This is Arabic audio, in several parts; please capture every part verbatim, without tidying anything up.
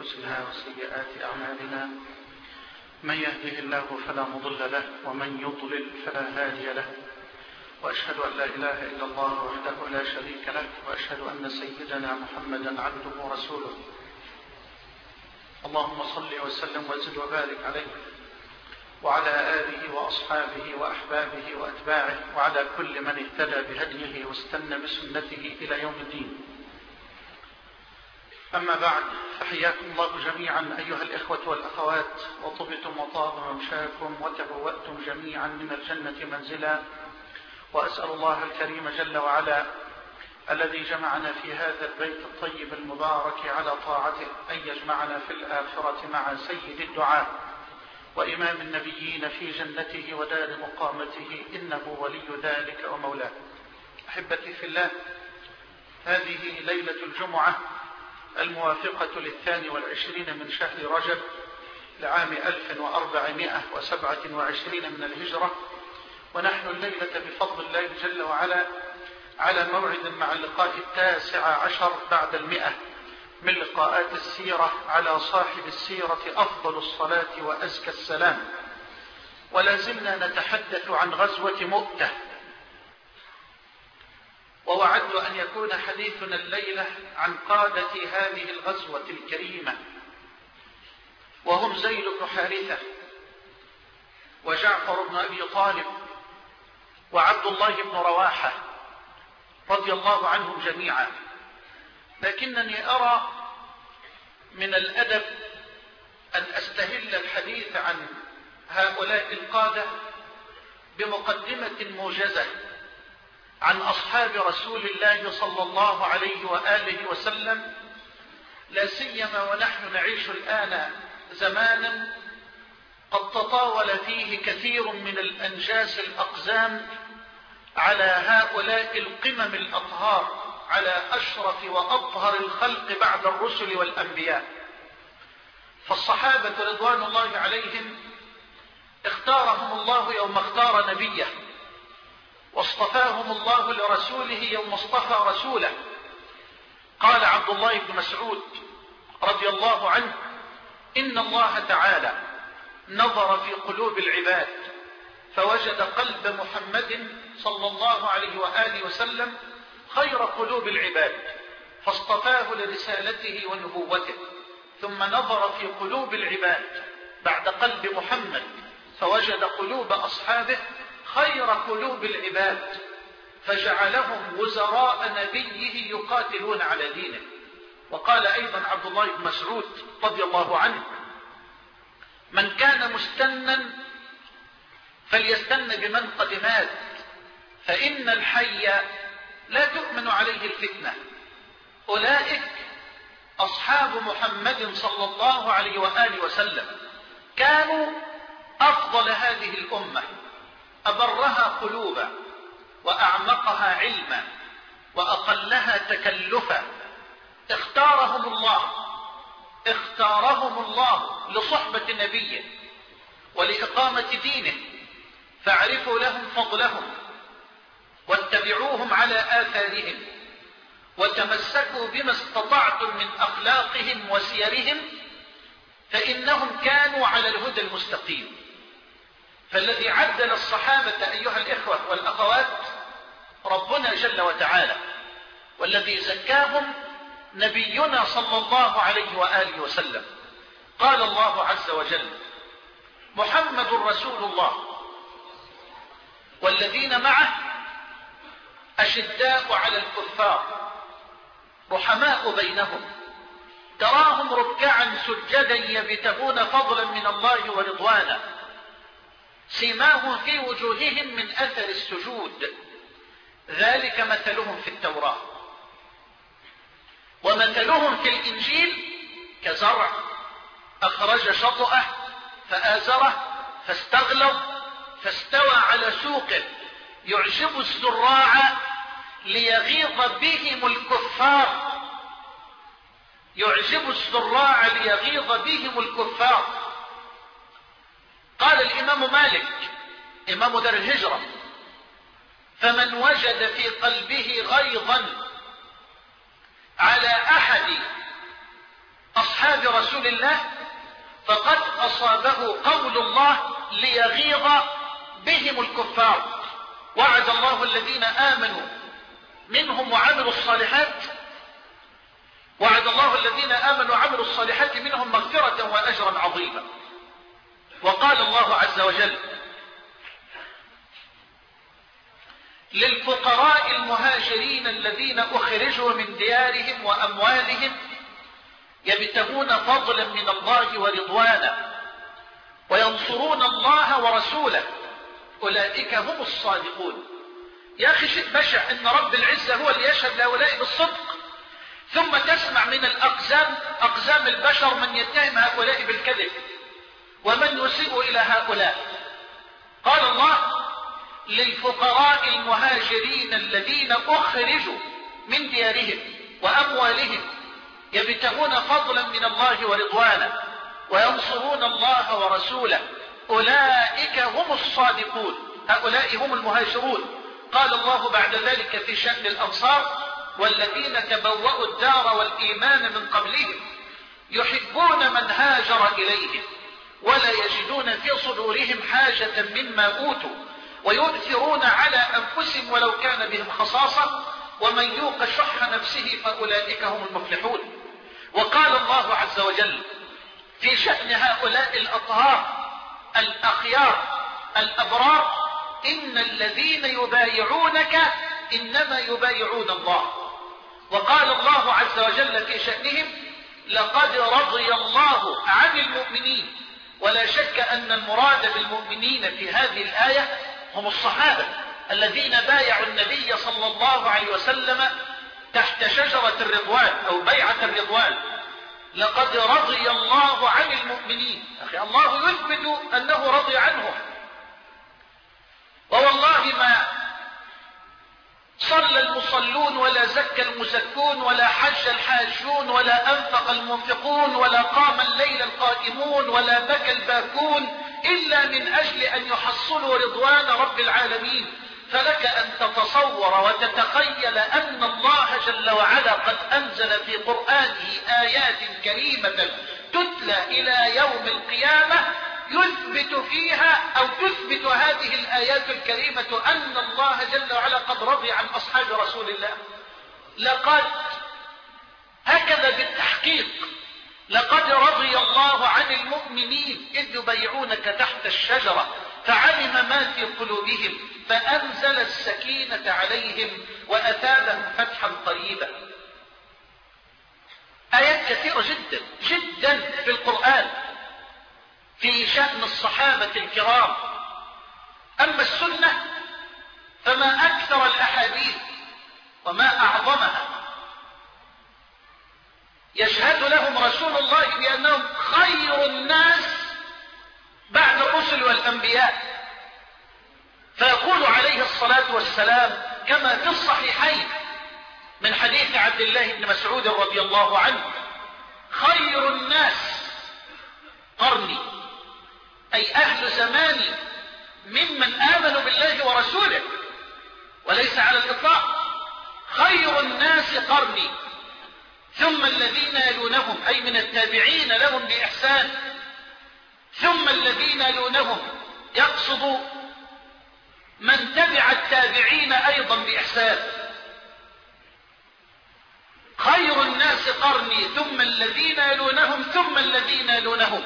أنفسنا وسيئات أعمالنا، من يهده الله فلا مضل له ومن يضلل فلا هادي له، وأشهد أن لا إله إلا الله وحده لا شريك له، وأشهد أن سيدنا محمدا عبده ورسوله. اللهم صل وسلم وزد وبارك عليه وعلى آله وأصحابه وأحبابه وأتباعه وعلى كل من اهتدى بهديه واستنى بسنته إلى يوم الدين. أما بعد، فحياكم الله جميعا أيها الإخوة والأخوات، وطبتم وطاب ممشاكم وتبوأتم جميعا من الجنة منزلا، وأسأل الله الكريم جل وعلا الذي جمعنا في هذا البيت الطيب المبارك على طاعته أن يجمعنا في الآخرة مع سيد الدعاء وإمام النبيين في جنته ودار مقامته، إنه ولي ذلك ومولاه. أحبتي في الله، هذه ليلة الجمعة الموافقة للثاني والعشرين من شهر رجب لعام ألف وأربعمائة وسبعة وعشرين من الهجرة، ونحن الليلة بفضل الله جل وعلا على موعد مع اللقاء التاسع عشر بعد المئة من لقاءات السيرة على صاحب السيرة أفضل الصلاة وأزكى السلام، ولا زلنا نتحدث عن غزوة مؤتة. ووعدت أن يكون حديثنا الليلة عن قادة هذه الغزوة الكريمة، وهم زيد بن حارثة وجعفر بن أبي طالب وعبد الله بن رواحة رضي الله عنهم جميعا. لكنني أرى من الأدب أن أستهل الحديث عن هؤلاء القادة بمقدمة موجزة عن أصحاب رسول الله صلى الله عليه وآله وسلم، لا سيما ونحن نعيش الآن زمانا قد تطاول فيه كثير من الأنجاس الأقزام على هؤلاء القمم الأطهار، على أشرف وأطهر الخلق بعد الرسل والأنبياء. فالصحابة رضوان الله عليهم اختارهم الله يوم اختار نبيه، واصطفاهم الله لرسوله يوم اصطفى رسوله. قال عبد الله بن مسعود رضي الله عنه: إن الله تعالى نظر في قلوب العباد فوجد قلب محمد صلى الله عليه وآله وسلم خير قلوب العباد، فاصطفاه لرسالته ونبوته. ثم نظر في قلوب العباد بعد قلب محمد فوجد قلوب أصحابه خير قلوب العباد، فجعلهم وزراء نبيه يقاتلون على دينه. وقال أيضا عبد الله بن مسعود رضي الله عنه: من كان مستنا فليستن بمن قد مات، فإن الحي لا تؤمن عليه الفتنة. أولئك أصحاب محمد صلى الله عليه وآله وسلم، كانوا أفضل هذه الأمة، أبرها قلوبا وأعمقها علما وأقلها تكلفا. اختارهم الله اختارهم الله لصحبة نبيه ولإقامة دينه، فاعرفوا لهم فضلهم واتبعوهم على آثارهم، وتمسكوا بما استطعتم من أخلاقهم وسيرهم، فإنهم كانوا على الهدى المستقيم. فالذي عدل الصحابة أيها الإخوة والأخوات ربنا جل وتعالى، والذي زكاهم نبينا صلى الله عليه وآله وسلم. قال الله عز وجل: محمد رسول الله والذين معه أشداء على الكفار رحماء بينهم، تراهم ركعا سجدا يبتغون فضلا من الله ورضوانا، سيماهم في وجوههم من أثر السجود، ذلك مثلهم في التوراة ومثلهم في الإنجيل كزرع أخرج شطأه فآزره فاستغلظ فاستوى على سوقه يعجب الزراع ليغيظ بهم الكفار يعجب الزراع ليغيظ بهم الكفار. قال الإمام مالك إمام دار الهجرة: فمن وجد في قلبه غيظا على أحد أصحاب رسول الله فقد أصابه قول الله ليغيظ بهم الكفار. وعد الله الذين آمنوا منهم وعملوا الصالحات وعد الله الذين آمنوا وعملوا الصالحات منهم مغفرة وأجرا عظيما. وقال الله عز وجل للفقراء المهاجرين الذين أخرجوا من ديارهم وأموالهم يبتغون فضلا من الله ورضوانا وينصرون الله ورسوله أولئك هم الصادقون. يا أخي شيء بشع إن رب العزة هو اللي يشهد لهؤلاء بالصدق، ثم تسمع من الأقزام أقزام البشر من يتهم هؤلاء بالكذب ومن يسيء إلى هؤلاء. قال الله للفقراء المهاجرين الذين أخرجوا من ديارهم وأموالهم يبتغون فضلا من الله ورضوانا وينصرون الله ورسوله أولئك هم الصادقون. هؤلاء هم المهاجرون. قال الله بعد ذلك في شأن الأنصار والذين تبوأوا الدار والإيمان من قبلهم يحبون من هاجر إليهم ولا يجدون في صدورهم حاجة مما أوتوا ويؤثرون على أنفسهم ولو كان بهم خصاصة ومن يوق شح نفسه فأولئك هم المفلحون. وقال الله عز وجل في شأن هؤلاء الأطهار الأخيار الأبرار إن الذين يبايعونك إنما يبايعون الله. وقال الله عز وجل في شأنهم لقد رضي الله عن المؤمنين. ولا شك أن المراد بالمؤمنين في هذه الآية هم الصحابة الذين بايعوا النبي صلى الله عليه وسلم تحت شجرة الرضوان أو بيعة الرضوان. لقد رضي الله عن المؤمنين. أخي الله يثبت أنه رضي عنهم. ووالله ما صلى المصلون ولا زكى المزكون ولا حج الحاجون ولا أنفق المنفقون ولا قام الليل القائمون ولا بكى الباكون إلا من أجل أن يحصلوا رضوان رب العالمين. فلك أن تتصور وتتخيل أن الله جل وعلا قد أنزل في قرآنه آيات كريمة تتلى إلى يوم القيامة يثبت فيها أو تثبت هذه الآيات الكريمة أن الله جل وعلا قد رضي عن أصحاب رسول الله. لقد هكذا بالتحقيق لقد رضي الله عن المؤمنين إذ يبايعونك تحت الشجرة فعلم ما في قلوبهم فأنزل السكينة عليهم وأثابهم فتحا قريبا. آيات كثيرة جدا جدا في القرآن في شأن الصحابة الكرام. أما السنة فما أكثر الأحاديث وما أعظمها. يشهد لهم رسول الله بأنهم خير الناس بعد الرسل والأنبياء. فيقول عليه الصلاة والسلام كما في الصحيحين من حديث عبد الله بن مسعود رضي الله عنه خير الناس قرني أي أهل زماني ممن آمنوا بالله ورسوله. وليس على الإطلاق. خير الناس قرني ثم الذين يلونهم أي من التابعين لهم بإحسان ثم الذين يلونهم يقصد من تبع التابعين أيضا بإحسان. خير الناس قرني ثم الذين يلونهم ثم الذين يلونهم.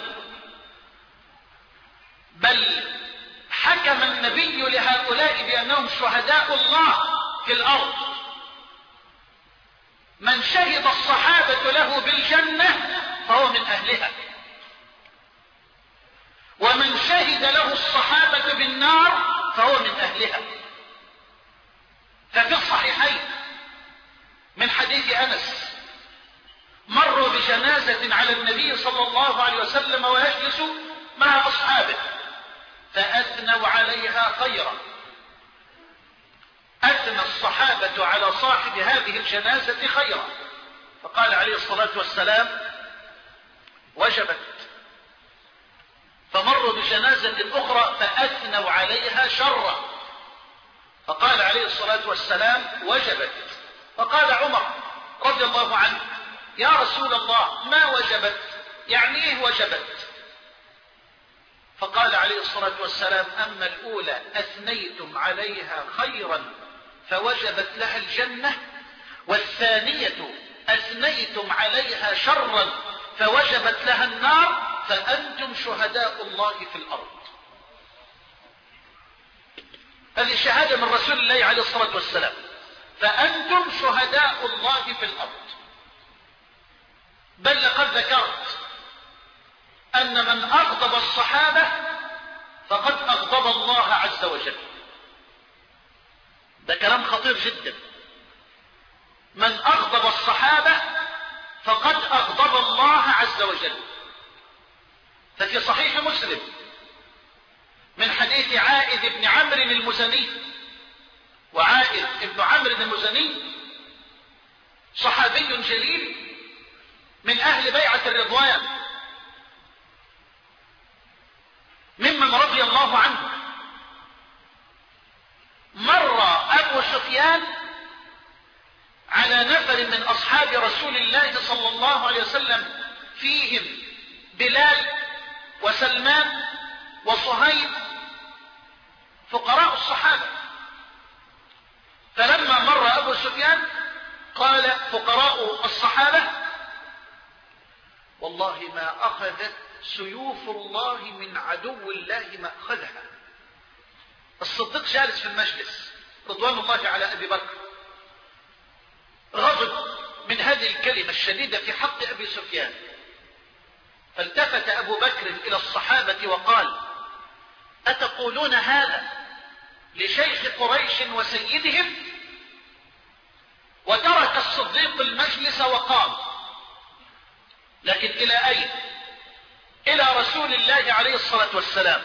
بل حكم النبي لهؤلاء بأنهم شهداء الله في الأرض. من شهد الصحابة له بالجنة فهو من أهلها ومن شهد له الصحابة بالنار فهو من أهلها. ففي الصحيحين من حديث أنس مروا بجنازة على النبي صلى الله عليه وسلم ويجلس مع أصحابه فأثنوا عليها خيرا. أثنى الصحابة على صاحب هذه الجنازة خيرا فقال عليه الصلاة والسلام وجبت. فمروا بجنازة أخرى فأثنوا عليها شرا فقال عليه الصلاة والسلام وجبت. فقال عمر رضي الله عنه يا رسول الله ما وجبت؟ يعني ايه وجبت؟ فقال عليه الصلاة والسلام: أما الأولى أثنيتم عليها خيرا فوجبت لها الجنة، والثانية أثنيتم عليها شرا فوجبت لها النار، فأنتم شهداء الله في الأرض. هذه شهادة من رسول الله عليه الصلاة والسلام، فأنتم شهداء الله في الأرض. بل لقد ذكرت أن من أغضب الصحابة فقد أغضب الله عز وجل. ده كلام خطير جدا. من أغضب الصحابة فقد أغضب الله عز وجل. ففي صحيح مسلم من حديث عائذ بن عمرو المزني، وعائذ بن عمرو المزني صحابي جليل من أهل بيعة الرضوان، ممن رضي الله عنه. مر أبو سفيان على نفر من أصحاب رسول الله صلى الله عليه وسلم فيهم بلال وسلمان وصهيب، فقراء الصحابة. فلما مر أبو سفيان قال فقراء الصحابة: والله ما أخذت سيوف الله من عدو الله ما أخذها. الصديق جالس في المجلس رضوان الله على أبي بكر، غضب من هذه الكلمة الشديدة في حق أبي سفيان، فالتفت أبو بكر إلى الصحابة وقال: أتقولون هذا لشيخ قريش وسيدهم؟ وترك الصديق المجلس وقام. لكن إلى أين؟ إلى رسول الله عليه الصلاة والسلام.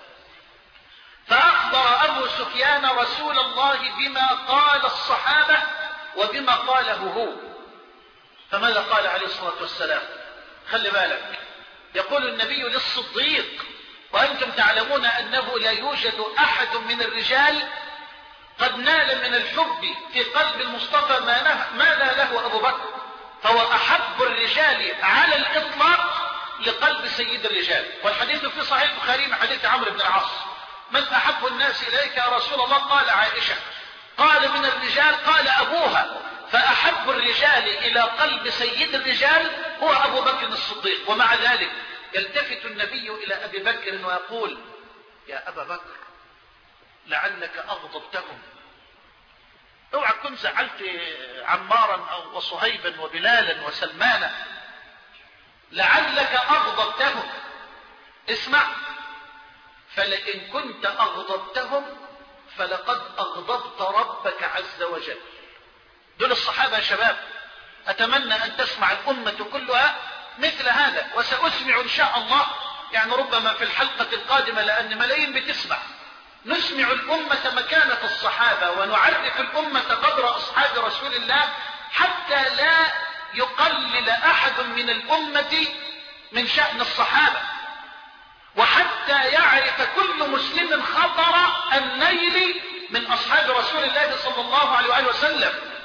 فأخبر أبو سفيان رسول الله بما قال الصحابة وبما قاله هو. فماذا قال عليه الصلاة والسلام؟ خلي بالك، يقول النبي للصديق: وأنتم تعلمون أنه لا يوجد أحد من الرجال قد نال من الحب في قلب المصطفى ما نال له أبو بكر، فهو أحب الرجال على الإطلاق لقلب سيد الرجال. والحديث في صحيح البخاري من حديث عمرو بن العاص: من أحب الناس إليك يا رسول الله؟ قال عائشة. قال من الرجال؟ قال أبوها. فأحب الرجال إلى قلب سيد الرجال هو أبو بكر الصديق. ومع ذلك يلتفت النبي إلى أبي بكر ويقول: يا أبا بكر لعلك أغضبتهم. اوعى تكون زعلت عمارا أو وصهيبا وبلالا وسلمانا، لعلك أغضبتهم. اسمع: فلئن كنت أغضبتهم فلقد أغضبت ربك عز وجل. دول الصحابة يا شباب. أتمنى أن تسمع الأمة كلها مثل هذا، وسأسمع إن شاء الله، يعني ربما في الحلقة القادمة لأن ملايين بتسمع، نسمع الأمة مكانة الصحابة ونعرف الأمة قدر أصحاب رسول الله، حتى لا يقلل أحد من الأمة من شأن الصحابة، وحتى يعرف كل مسلم خطر النيل من أصحاب رسول الله صلى الله عليه وآله وسلم.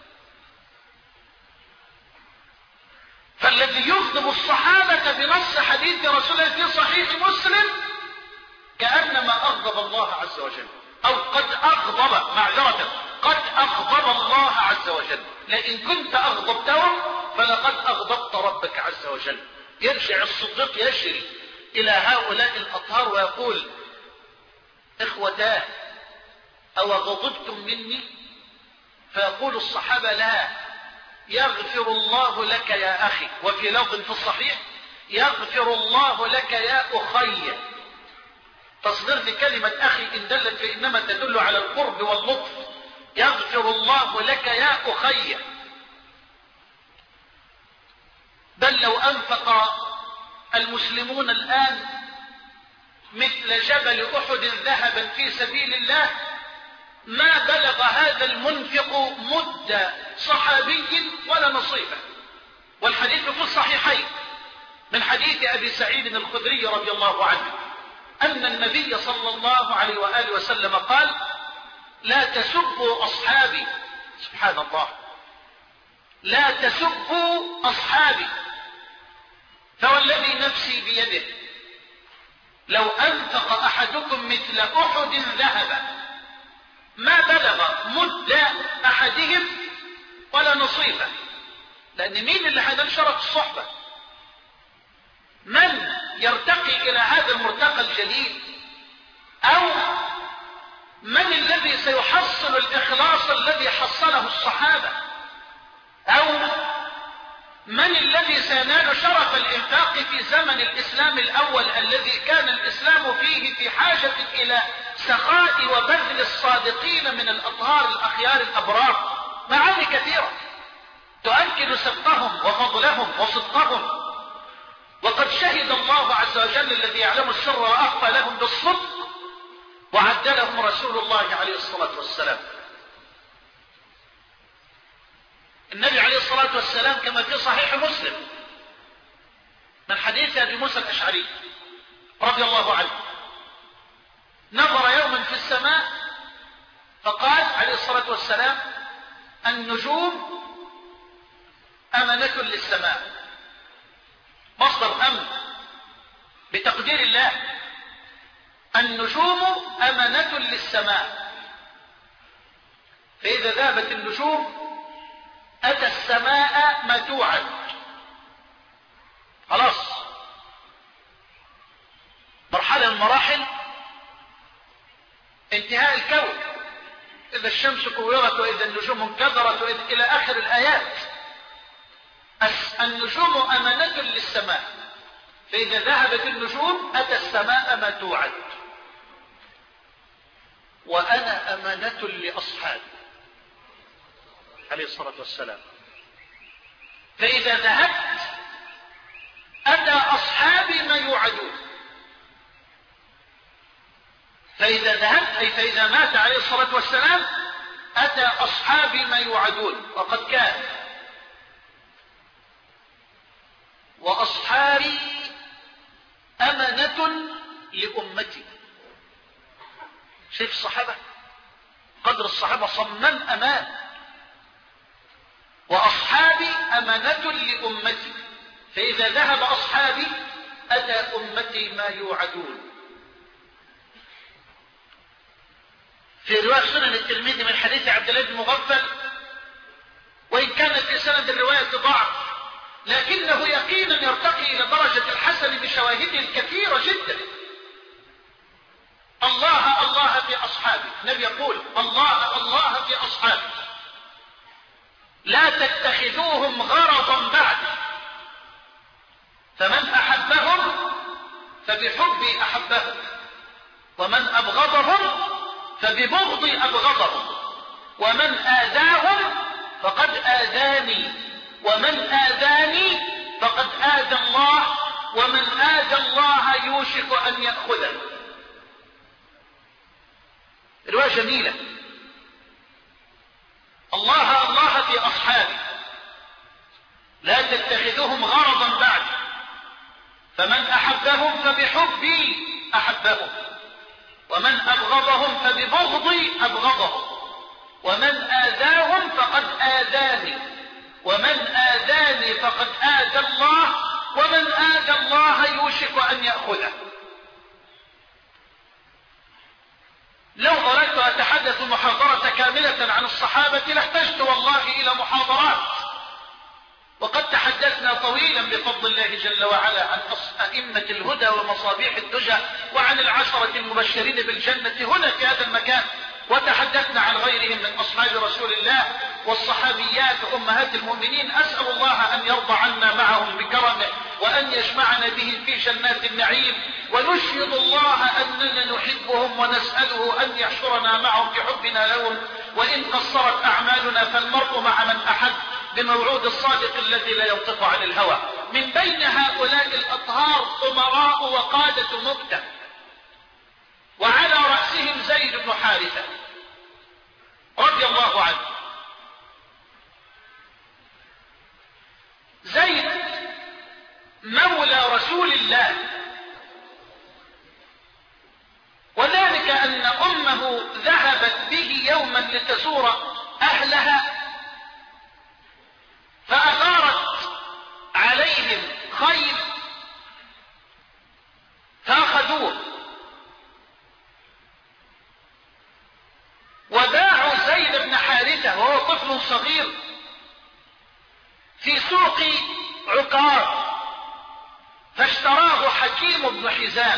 فالذي يغضب الصحابة بنص حديث رسول الله في صحيح مسلم كأنما أغضب الله عز وجل، أو قد أغضب، معذرة، قد أغضب الله عز وجل. لئن كنت أغضبتهم فلقد أغضبت ربك عز وجل. يرجع الصديق يجري إلى هؤلاء الأطهار ويقول: إخوتاه أو غضبتم مني؟ فيقول الصحابة: لا، يغفر الله لك يا أخي. وفي لفظ في الصحيح: يغفر الله لك يا أخي. تصدير لكلمة أخي إن دلت فإنما تدل على القرب واللطف. يغفر الله لك يا أخي. بل لو أنفق المسلمون الآن مثل جبل أحد ذهبا في سبيل الله ما بلغ هذا المنفق مد صحابي ولا نصيبه. والحديث في الصحيحين من حديث أبي سعيد الخدري رضي الله عنه أن النبي صلى الله عليه وآله وسلم قال: لا تسبوا أصحابي. سبحان الله، لا تسبوا أصحابي، فوالذي نفسي بيده لو أنفق أحدكم مثل أحد ذهبا ما بلغ مد أحدهم ولا نصيفه. لأن مين اللي هينشرك الصحبة؟ من يرتقي إلى هذا المرتقى الجليل؟ أو من الذي سيحصل الإخلاص الذي حصله الصحابة؟ أو من الذي سينال شرف الإنفاق في زمن الإسلام الأول الذي كان الإسلام فيه في حاجة إلى سخاء وبذل الصادقين من الأطهار الأخيار الأبرار؟ معاني كثيرة تؤكد سبقهم وفضلهم وصدقهم. وقد شهد الله عز وجل الذي يعلم السر وأخفى لهم بالصدق، وعدلهم رسول الله عليه الصلاة والسلام. النبي عليه الصلاة والسلام كما في صحيح مسلم من حديث أبي موسى الأشعري رضي الله عنه، نظر يوما في السماء فقال عليه الصلاة والسلام: النجوم أمنة للسماء. مصدر أمن بتقدير الله. النجوم أمنة للسماء، فإذا ذهبت النجوم أتى السماء ما توعد. خلاص، مرحلة من مراحل انتهاء الكون، إذا الشمس كورت وإذا النجوم انكدرت وإذا إلى آخر الآيات. النجوم أمانة للسماء، فإذا ذهبت النجوم أتى السماء ما توعد. وأنا أمانة لأصحابي عليه الصلاة والسلام، فإذا ذهبت أتى أصحابي ما يوعدون. فإذا ذهبت أي فإذا مات عليه الصلاة والسلام أتى أصحابي ما يوعدون. وقد كان وأصحابي أمانة لأمتي. شايف الصحابة قدر الصحابة صمم أمان. وأصحابي أمانة لأمتي، فإذا ذهب أصحابي أتى أمتي ما يوعدون. في رواية سنن الترمذي من حديث عبد الله بن مغفل، وإن كانت في سند الرواية ضعف، لكنه يقينا يرتقي إلى درجة الحسن بشواهده الكثيرة جدا. الله الله في أصحابي، النبي يقول: الله الله في أصحابي، لا تتخذوهم غرضا بعد، فمن أحبهم فبحبي أحبهم، ومن أبغضهم فببغضي أبغضهم، ومن آذاهم فقد آذاني، ومن آذاني فقد آذى الله، ومن آذى الله يوشك أن يأخذه. رواية جميلة. الله الله في أصحابي، لا تتخذوهم غرضا بعد، فمن أحبهم فبحبي أحبهم، ومن أبغضهم فببغضي أبغضهم، ومن آذاهم فقد آذاني، ومن آذاني فقد آذى الله، ومن آذى الله يوشك أن يأخذه. لو أردت أتحدث محاضرة كاملة عن الصحابة لاحتجت والله إلى محاضرات، وقد تحدثنا طويلا بفضل الله جل وعلا عن أئمة الهدى ومصابيح الدجى، وعن العشرة المبشرين بالجنة هنا في هذا المكان، وتحدثنا عن غيرهم من أصحاب رسول الله والصحابيات أمهات المؤمنين. أسأل الله أن يرضى عنا معهم بكرمه، وأن يجمعنا بهم في جنات النعيم، ونشهد الله أننا نحبهم ونسأله أن يحشرنا معهم بحبنا لهم. وإن قصرت أعمالنا فالمرء مع من أحب بموعود الصادق الذي لا ينطق عن الهوى. من بين هؤلاء الأطهار أمراء وقادة مؤتة، وعلى رأسهم زيد بن حارثة رضي الله عنه. زيد مولى رسول الله، وذلك أن أمه ذهبت به يوما لتزور أهلها، حكيم بن حزام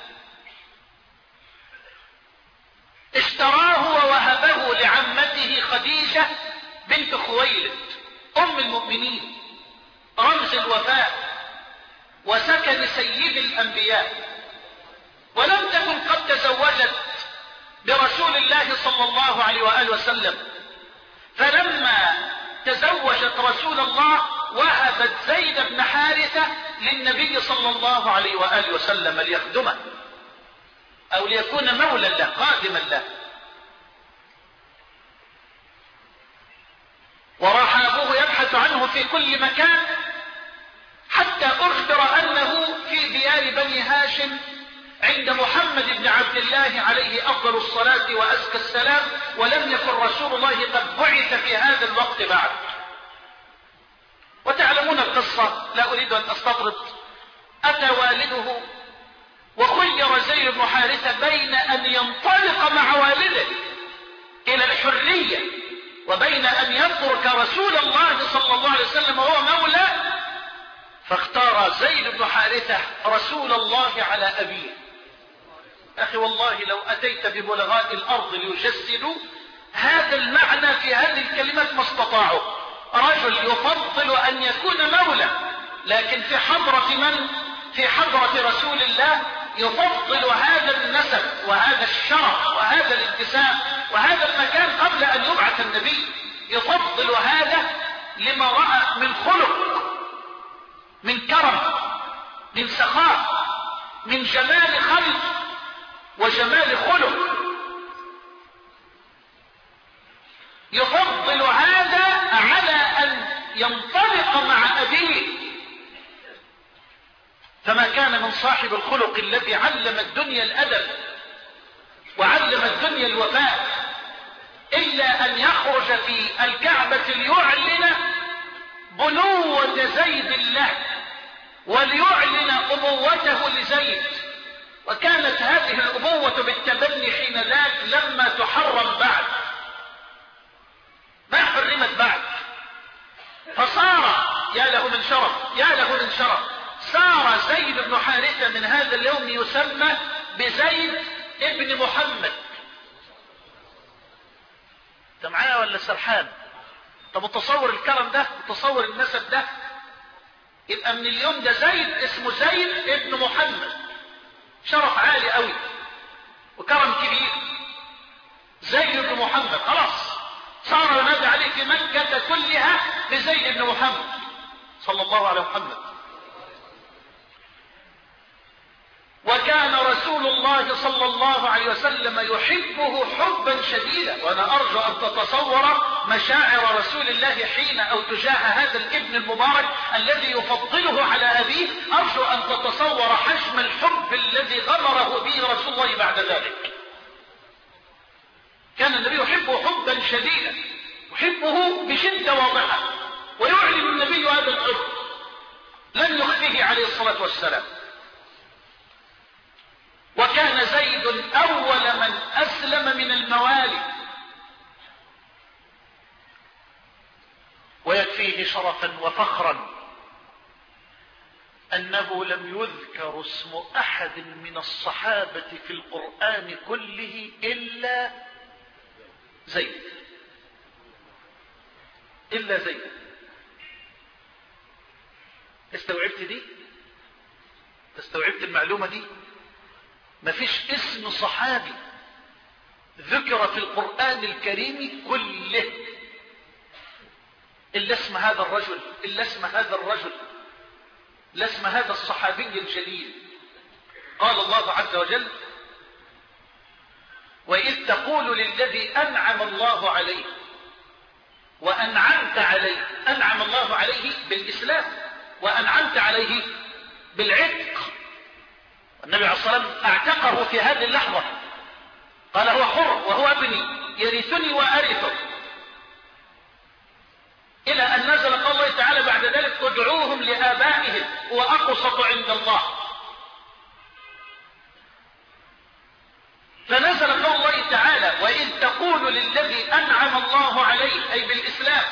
اشتراه ووهبه لعمته خديجة بنت خويلد أم المؤمنين رمز الوفاء وسكن سيد الأنبياء، ولم تكن قد تزوجت برسول الله صلى الله عليه وآله وسلم، فلما تزوجت رسول الله وهبت زيد بن حارثة للنبي صلى الله عليه وآله وسلم ليخدمه أو ليكون مولا له خادما له. وراح أبوه يبحث عنه في كل مكان حتى أخبر أنه في ديار بني هاشم عند محمد بن عبد الله عليه أفضل الصلاة وأزكى السلام، ولم يكن رسول الله قد بعث في هذا الوقت بعد. وتعلمون القصة لا أريد أن أستطرد. أتى والده وخير زيد بن حارثة بين أن ينطلق مع والده إلى الحرية وبين أن يترك رسول الله صلى الله عليه وسلم وهو مولى، فاختار زيد بن حارثة رسول الله على أبيه. أخي والله لو أتيت ببلغاء الأرض ليجسدوا هذا المعنى في هذه الكلمات ما استطاعوا. رجل يفضل أن يكون مولى، لكن في حضرة من؟ في حضرة رسول الله يفضل هذا النسب وهذا الشرف وهذا الانتساب وهذا المكان قبل أن يبعث النبي. يفضل هذا لما رأى من خلق، من كرم، من سخاء، من جمال خلق وجمال خلق. يفضل هذا على أن ينطلق مع أبيه. فما كان من صاحب الخلق الذي علم الدنيا الأدب وعلم الدنيا الوفاء إلا أن يخرج في الكعبة ليعلن بنوة زيد له وليعلن أبوته لزيد. وكانت هذه الأبوة بالتبني حين ذاك لما تحرم بعد، ما حرمت بعد، فصار يا له من شرف يا له من شرف صار زيد بن حارثة من هذا اليوم يسمى بزيد ابن محمد. انت معايا ولا سرحان؟ طب متصور الكرم ده، متصور النسب ده؟ يبقى من اليوم ده زيد اسمه زيد ابن محمد. شرف عالي قوي وكرم كبير. زيد بن محمد خلاص صار ينادى عليه في مكة كلها بزيد بن محمد صلى الله عليه محمد. وكان رسول الله صلى الله عليه وسلم يحبه حبا شديدا. وانا ارجو ان تتصور مشاعر رسول الله حين او تجاه هذا الابن المبارك الذي يفضله على ابيه. ارجو ان تتصور حجم الحب الذي غمره به رسول الله بعد ذلك. كان النبي يحبه حبا شديدا، يحبه بشدة واضحة، ويعلن النبي هذا الحب لن يخفيه عليه الصلاة والسلام. وكان زيد أول من أسلم من الموالي، ويكفيه شرفا وفخرا أنه لم يذكر اسم أحد من الصحابة في القرآن كله إلا زيد، إلا زيد. استوعبت دي؟ استوعبت المعلومة دي؟ مفيش اسم صحابي ذكر في القرآن الكريم كله إلا اسم هذا الرجل، إلا اسم هذا الرجل، إلا اسم هذا الصحابي الجليل. قال الله عز وجل: وإذ تقول للذي أنعم الله عليه وأنعمت عليه، أنعم الله عليه بالإسلام وأنعمت عليه بالعتق. النبي عليه الصلاة والسلام اعتقه في هذه اللحظة، قال هو حر وهو ابني يرثني وأرثه، إلى أن نزل قول الله تعالى بعد ذلك: ادعوهم لآبائهم وأقسط عند الله. فنزل قول الله تعالى: وإذ تقول للذي أنعم الله عليه أي بالإسلام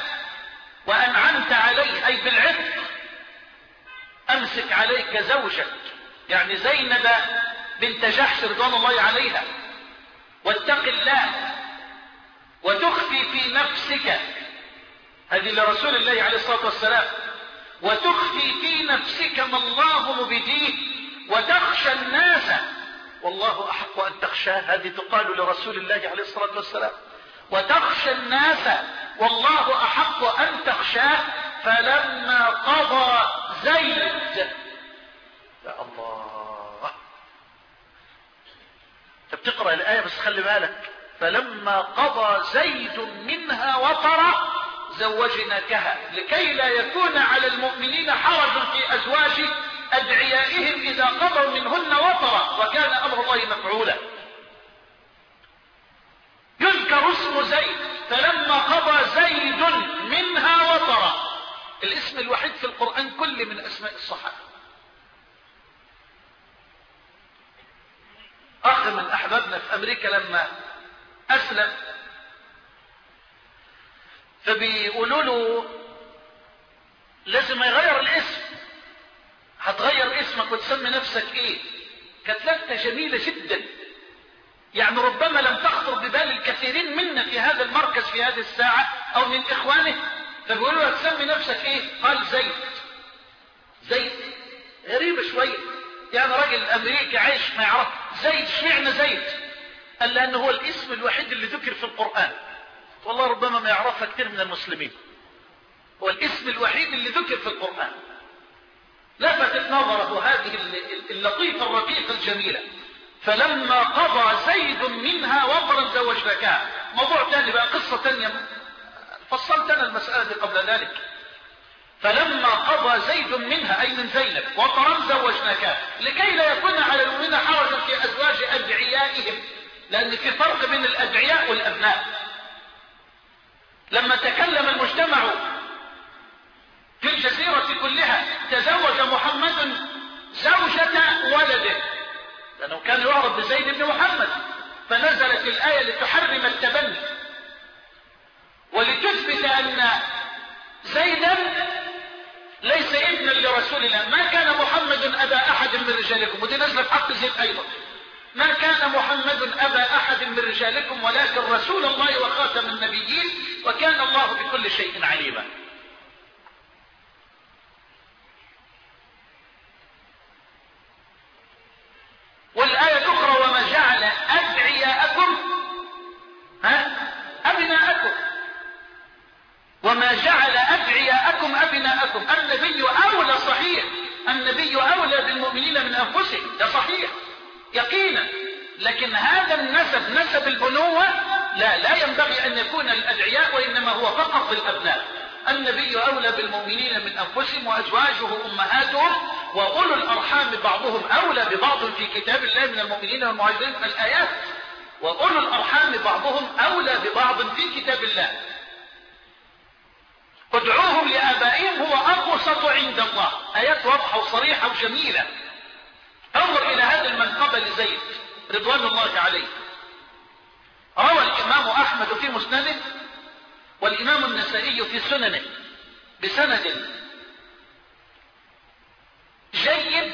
وأنعمت عليه أي بالعتق: أمسك عليك زوجك يعني زينب بنت جحش رضوان الله عليها، واتق الله وتخفي في نفسك، هذه لرسول الله عليه الصلاة والسلام، وتخفي في نفسك ما الله مبديه وتخشى الناس والله أحق أن تخشاه، هذه تقال لرسول الله عليه الصلاة والسلام، وتخشى الناس والله أحق أن تخشاه. فلما قضى زيد، يا الله، انت بتقرأ الآية بس خلي بالك، فلما قضى زيد منها وطرا زوجناكها لكي لا يكون على المؤمنين حرج في أزواج أدعيائهم إذا قضوا منهن وطرا وكان أمر الله مفعولا. يذكر اسم زيد، فلما قضى زيد منها وطرا، الاسم الوحيد في القرآن كله من أسماء الصحابة. أخ من أحبابنا في أمريكا لما أسلم فبيقولوا له لازم يغير الاسم، هتغير اسمك وتسمي نفسك ايه؟ كانت لفتة جميلة جدا، يعني ربما لم تخطر ببال الكثيرين منا في هذا المركز في هذه الساعة او من اخوانه. فبيقولوا له تسمي نفسك ايه؟ قال زيد. زيد غريبة شوية، يعني راجل امريكي عايش ما يعرف زيد، اشمعنى زيد؟ قال لانه هو الاسم الوحيد اللي ذكر في القرآن، والله ربما ما يعرفها كثير من المسلمين، هو الاسم الوحيد اللي ذكر في القرآن. لفتت نظره هذه اللطيفة الرقيقة الجميلة، فلما قضى زيد منها وطرا زوجناكها. موضوع ثاني بقى، قصة ثانية فصلت أنا المسألة دي قبل ذلك. فلما قضى زيد منها أي من زينب وطرا زوجناكها لكي لا يكون على المؤمنين حرج في أزواج أدعيائهم، لأن في فرق بين الأدعياء والأبناء. لما تكلم المجتمع في الجزيرة كلها تزوج محمد زوجة ولده، لأنه كان يعرف بزيد بن محمد، فنزلت الآية لتحرم التبني ولتثبت أن زيدا ليس ابنا لرسول الله. ما كان محمد أبا أحد من رجالكم، ودي نزلت في حق زيد أيضا، ما كان محمد أبا أحد من رجالكم ولكن رسول الله وخاتم النبيين وكان الله بكل شيء عليما. والآية الأخرى وما جعل أدعياءكم ها أبناءكم، وما جعل أدعياءكم أبناءكم. النبي أولى، صحيح النبي أولى بالمؤمنين من أنفسهم، ده صحيح يقينا، لكن هذا النسب نسب البنوة لا لا ينبغي أن يكون الأدعياء، وإنما هو فقط للأبناء. النبي أولى بالمؤمنين من أنفسهم وأزواجه أمهاتهم وأولو الأرحام بعضهم أولى ببعض في كتاب الله من المؤمنين والمهاجرين في الآيات، وأولو الأرحام بعضهم أولى ببعض في كتاب الله. ادعوهم لآبائهم هو أقسط عند الله، آيات واضحة وصريحة وجميلة. انظر إلى هذا المنقبة لزيد رضوان الله عليه. روى الإمام أحمد في مسنده والإمام النسائي في سننه بسند جيد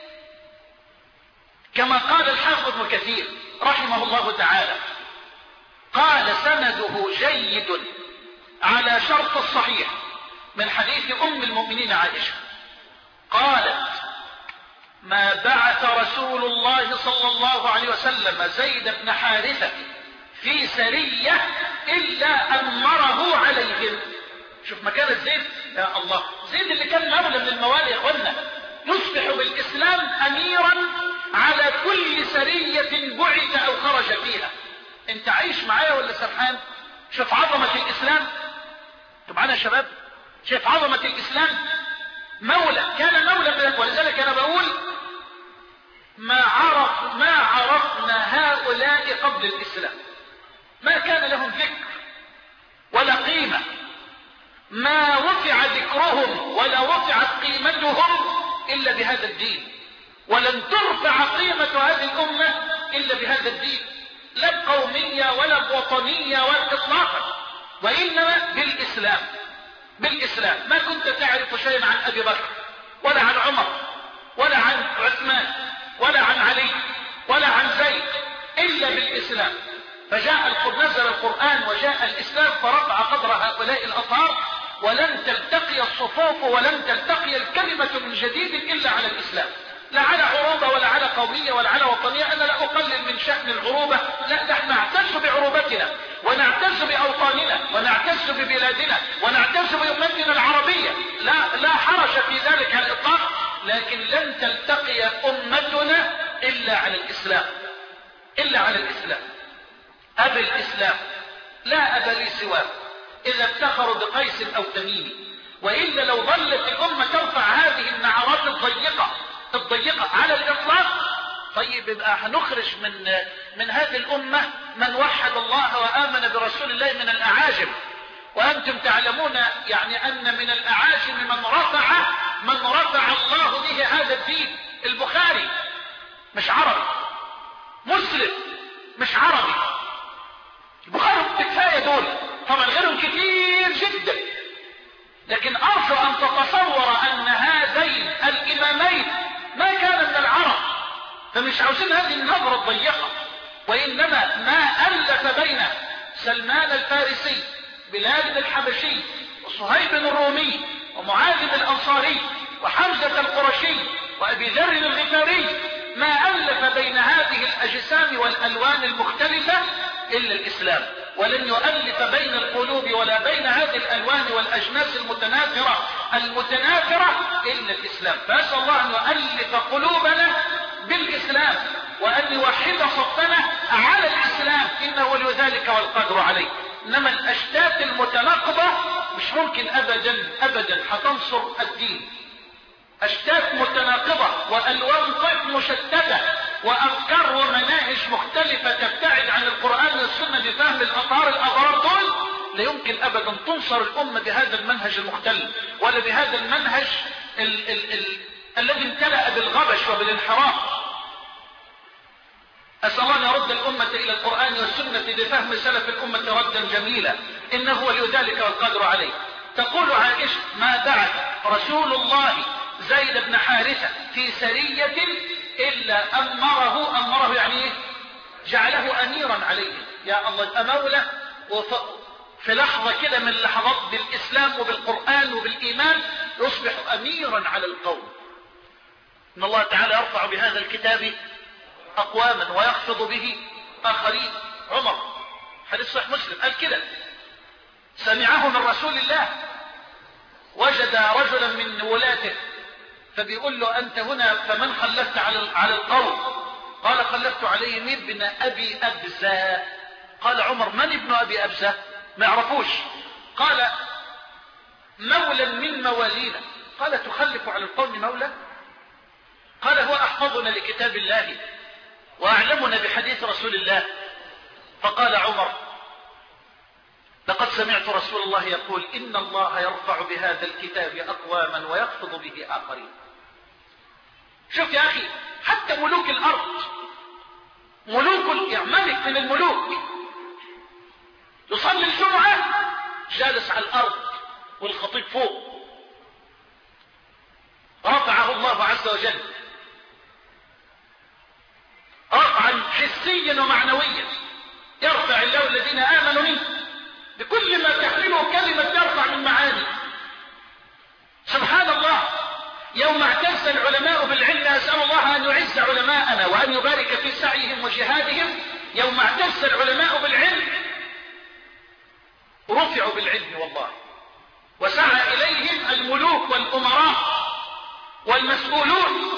كما قال الحافظ ابن كثير رحمه الله تعالى، قال سنده جيد على شرط الصحيح من حديث أم المؤمنين عائشة قالت: ما بعث رسول الله صلى الله عليه وسلم زيد بن حارثة في سرية إلا أمره عليهم. شوف مكانة زيد، يا الله، زيد اللي كان مولى من الموالي يا اخوانا، يصبح بالإسلام أميرا على كل سرية بعث أو خرج فيها. انت عايش معايا ولا سرحان؟ شوف عظمة الإسلام، انتوا معانا يا شباب؟ شوف عظمة الإسلام، مولى، كان مولى من، ولذلك أنا بقول ما عرف ما عرفنا هؤلاء قبل الإسلام، ما كان لهم ذكر ولا قيمة، ما رفع ذكرهم ولا رفعت قيمتهم إلا بهذا الدين، ولن ترفع قيمة هذه الأمة إلا بهذا الدين، لا بقومية ولا بوطنية ولا إطلاقا، وإنما بالإسلام. بالإسلام ما كنت تعرف شيئا عن أبي بكر ولا عن عمر ولا عن عثمان الإسلام. فجاء نزل القرآن وجاء الإسلام فرفع قدر هؤلاء الأطهار، ولن تلتقي الصفوف ولن تلتقي الكلمة من جديد إلا على الإسلام، لا على عروبة ولا على قومية ولا على وطنية. أنا لا أقلل من شأن العروبة، لا، نحن نعتز بعروبتنا ونعتز بأوطاننا ونعتز ببلادنا ونعتز بأمتنا العربية، لا لا حرج في ذلك على الإطلاق، لكن لن تلتقي أمتنا إلا على الإسلام، إلا على الإسلام. أبي الإسلام لا أب لي سواه إذا افتخروا بقيس أو تميم، وإلا لو ظلت الأمة ترفع هذه النعرات الضيقة الضيقة على الإطلاق، طيب يبقى هنخرج من من هذه الأمة من وحد الله وآمن برسول الله من الأعاجم. وأنتم تعلمون يعني أن من الأعاجم من رفع من رفع الله به هذا الدين. البخاري مش عربي، مسلم مش عربي، البخاري بكفاية دول، طبعا غيرهم كتير جدا، لكن أرجو أن تتصور أن هذين الإمامين ما كان من العرب، فمش عاوزين هذه النظرة الضيقة، وإنما ما ألف بين سلمان الفارسي، بلال الحبشي، وصهيب الرومي، ومعاذ الأنصاري، وحمزة القرشي، وأبي ذر الغفاري، ما ألف بين هذه الأجسام والألوان المختلفة إلا الإسلام، ولن يؤلف بين القلوب ولا بين هذه الألوان والأجناس المتناثرة المتناثرة إلا الإسلام. فأسأل الله أن يؤلف قلوبنا بالإسلام، وأن يوحد صفنا على الإسلام، إنه ولي ذلك والقدر عليه. إنما الأشتات المتناقضة مش ممكن أبدا أبدا هتنصر الدين. أشتات متناقضة وألوان طيف مشتتة وأفكار ومناهج مختلفة تبتعد عن القرآن والسنة بفهم الأطهار الأبرار دول، لا يمكن أبدا تنصر الأمة بهذا المنهج المختل، ولا بهذا المنهج ال ال ال الذي امتلأ بالغبش وبالانحراف. أسأل الله أن يرد الأمة إلى القرآن والسنة بفهم سلف الأمة ردا جميلا، إنه ولي ذلك والقادر عليه. تقول عائشة: ما بعث رسول الله زيد بن حارثة في سرية إلا أمره أمره يعني جعله أميرا عليه. يا الله، أمولة في لحظة كده من اللحظات بالإسلام وبالقرآن وبالإيمان يصبح أميرا على القوم. إن الله تعالى يرفع بهذا الكتاب أقواما ويخفض به آخرين. عمر حديث صحيح مسلم قال كده، سمعه من رسول الله، وجد رجلا من ولاته فبيقول له: أنت هنا فمن خلفت على على القوم؟ قال: خلفت عليهم ابن أبي أبزة. قال عمر: من ابن أبي أبزة؟ ما يعرفوش. قال: مولى من موالينا. قال: تخلف على القوم مولى؟ قال: هو أحفظنا لكتاب الله وأعلمنا بحديث رسول الله. فقال عمر: لقد سمعت رسول الله يقول: إن الله يرفع بهذا الكتاب أقواما ويخفض به آخرين. شوف يا أخي، حتى ملوك الأرض، ملوك يعني ملك من الملوك يصلي الجمعة جالس على الأرض والخطيب فوق، رفعه الله عز وجل رفعا حسيا ومعنويا. يرفع الله الذين آمنوا منه بكل ما تحمله كلمة ترفع من معاني. سبحان الله، يوم اعتز العلماء بالعلم، أسأل الله أن يعز علماءنا وأن يبارك في سعيهم وجهادهم. يوم اعتز العلماء بالعلم رفعوا بالعلم والله، وسعى إليهم الملوك والأمراء والمسؤولون.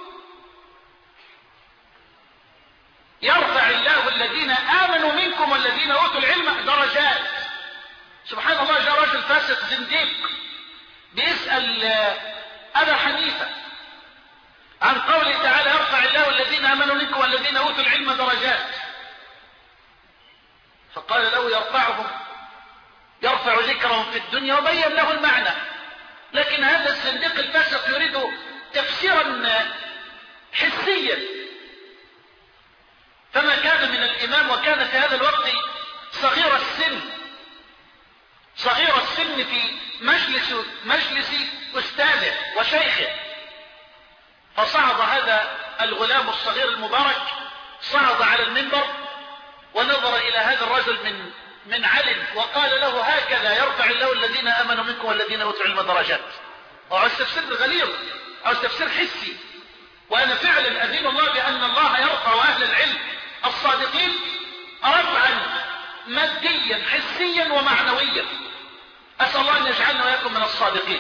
يرفع الله الذين آمنوا منكم والذين أوتوا العلم درجات. سبحان الله، جاء رجل فاسق زنديق بيسأل أبا حنيفة عن قوله تعالى: يرفع الله الذين آمنوا منكم والذين أوتوا العلم درجات. فقال له: يرفعهم يرفع ذكرهم في الدنيا، وبين له المعنى. لكن هذا الزنديق الفاسق يريد تفسيرا حسيا، فما كان من الإمام، وكان في هذا الوقت صغير السن صغير السن في مجلس مجلس أستاذه وشيخه. فصعد هذا الغلام الصغير المبارك، صعد على المنبر ونظر إلى هذا الرجل من من علم وقال له هكذا يرفع الله الذين آمنوا منكم والذين أوتوا العلم درجات. وعاوز تفسير غليظ، عاوز تفسير حسي، وأنا فعلا أدين الله بأن الله يرفع أهل العلم الصادقين رفعا ماديا حسيا ومعنويا. أسأل الله أن يجعلنا وإياكم من الصادقين.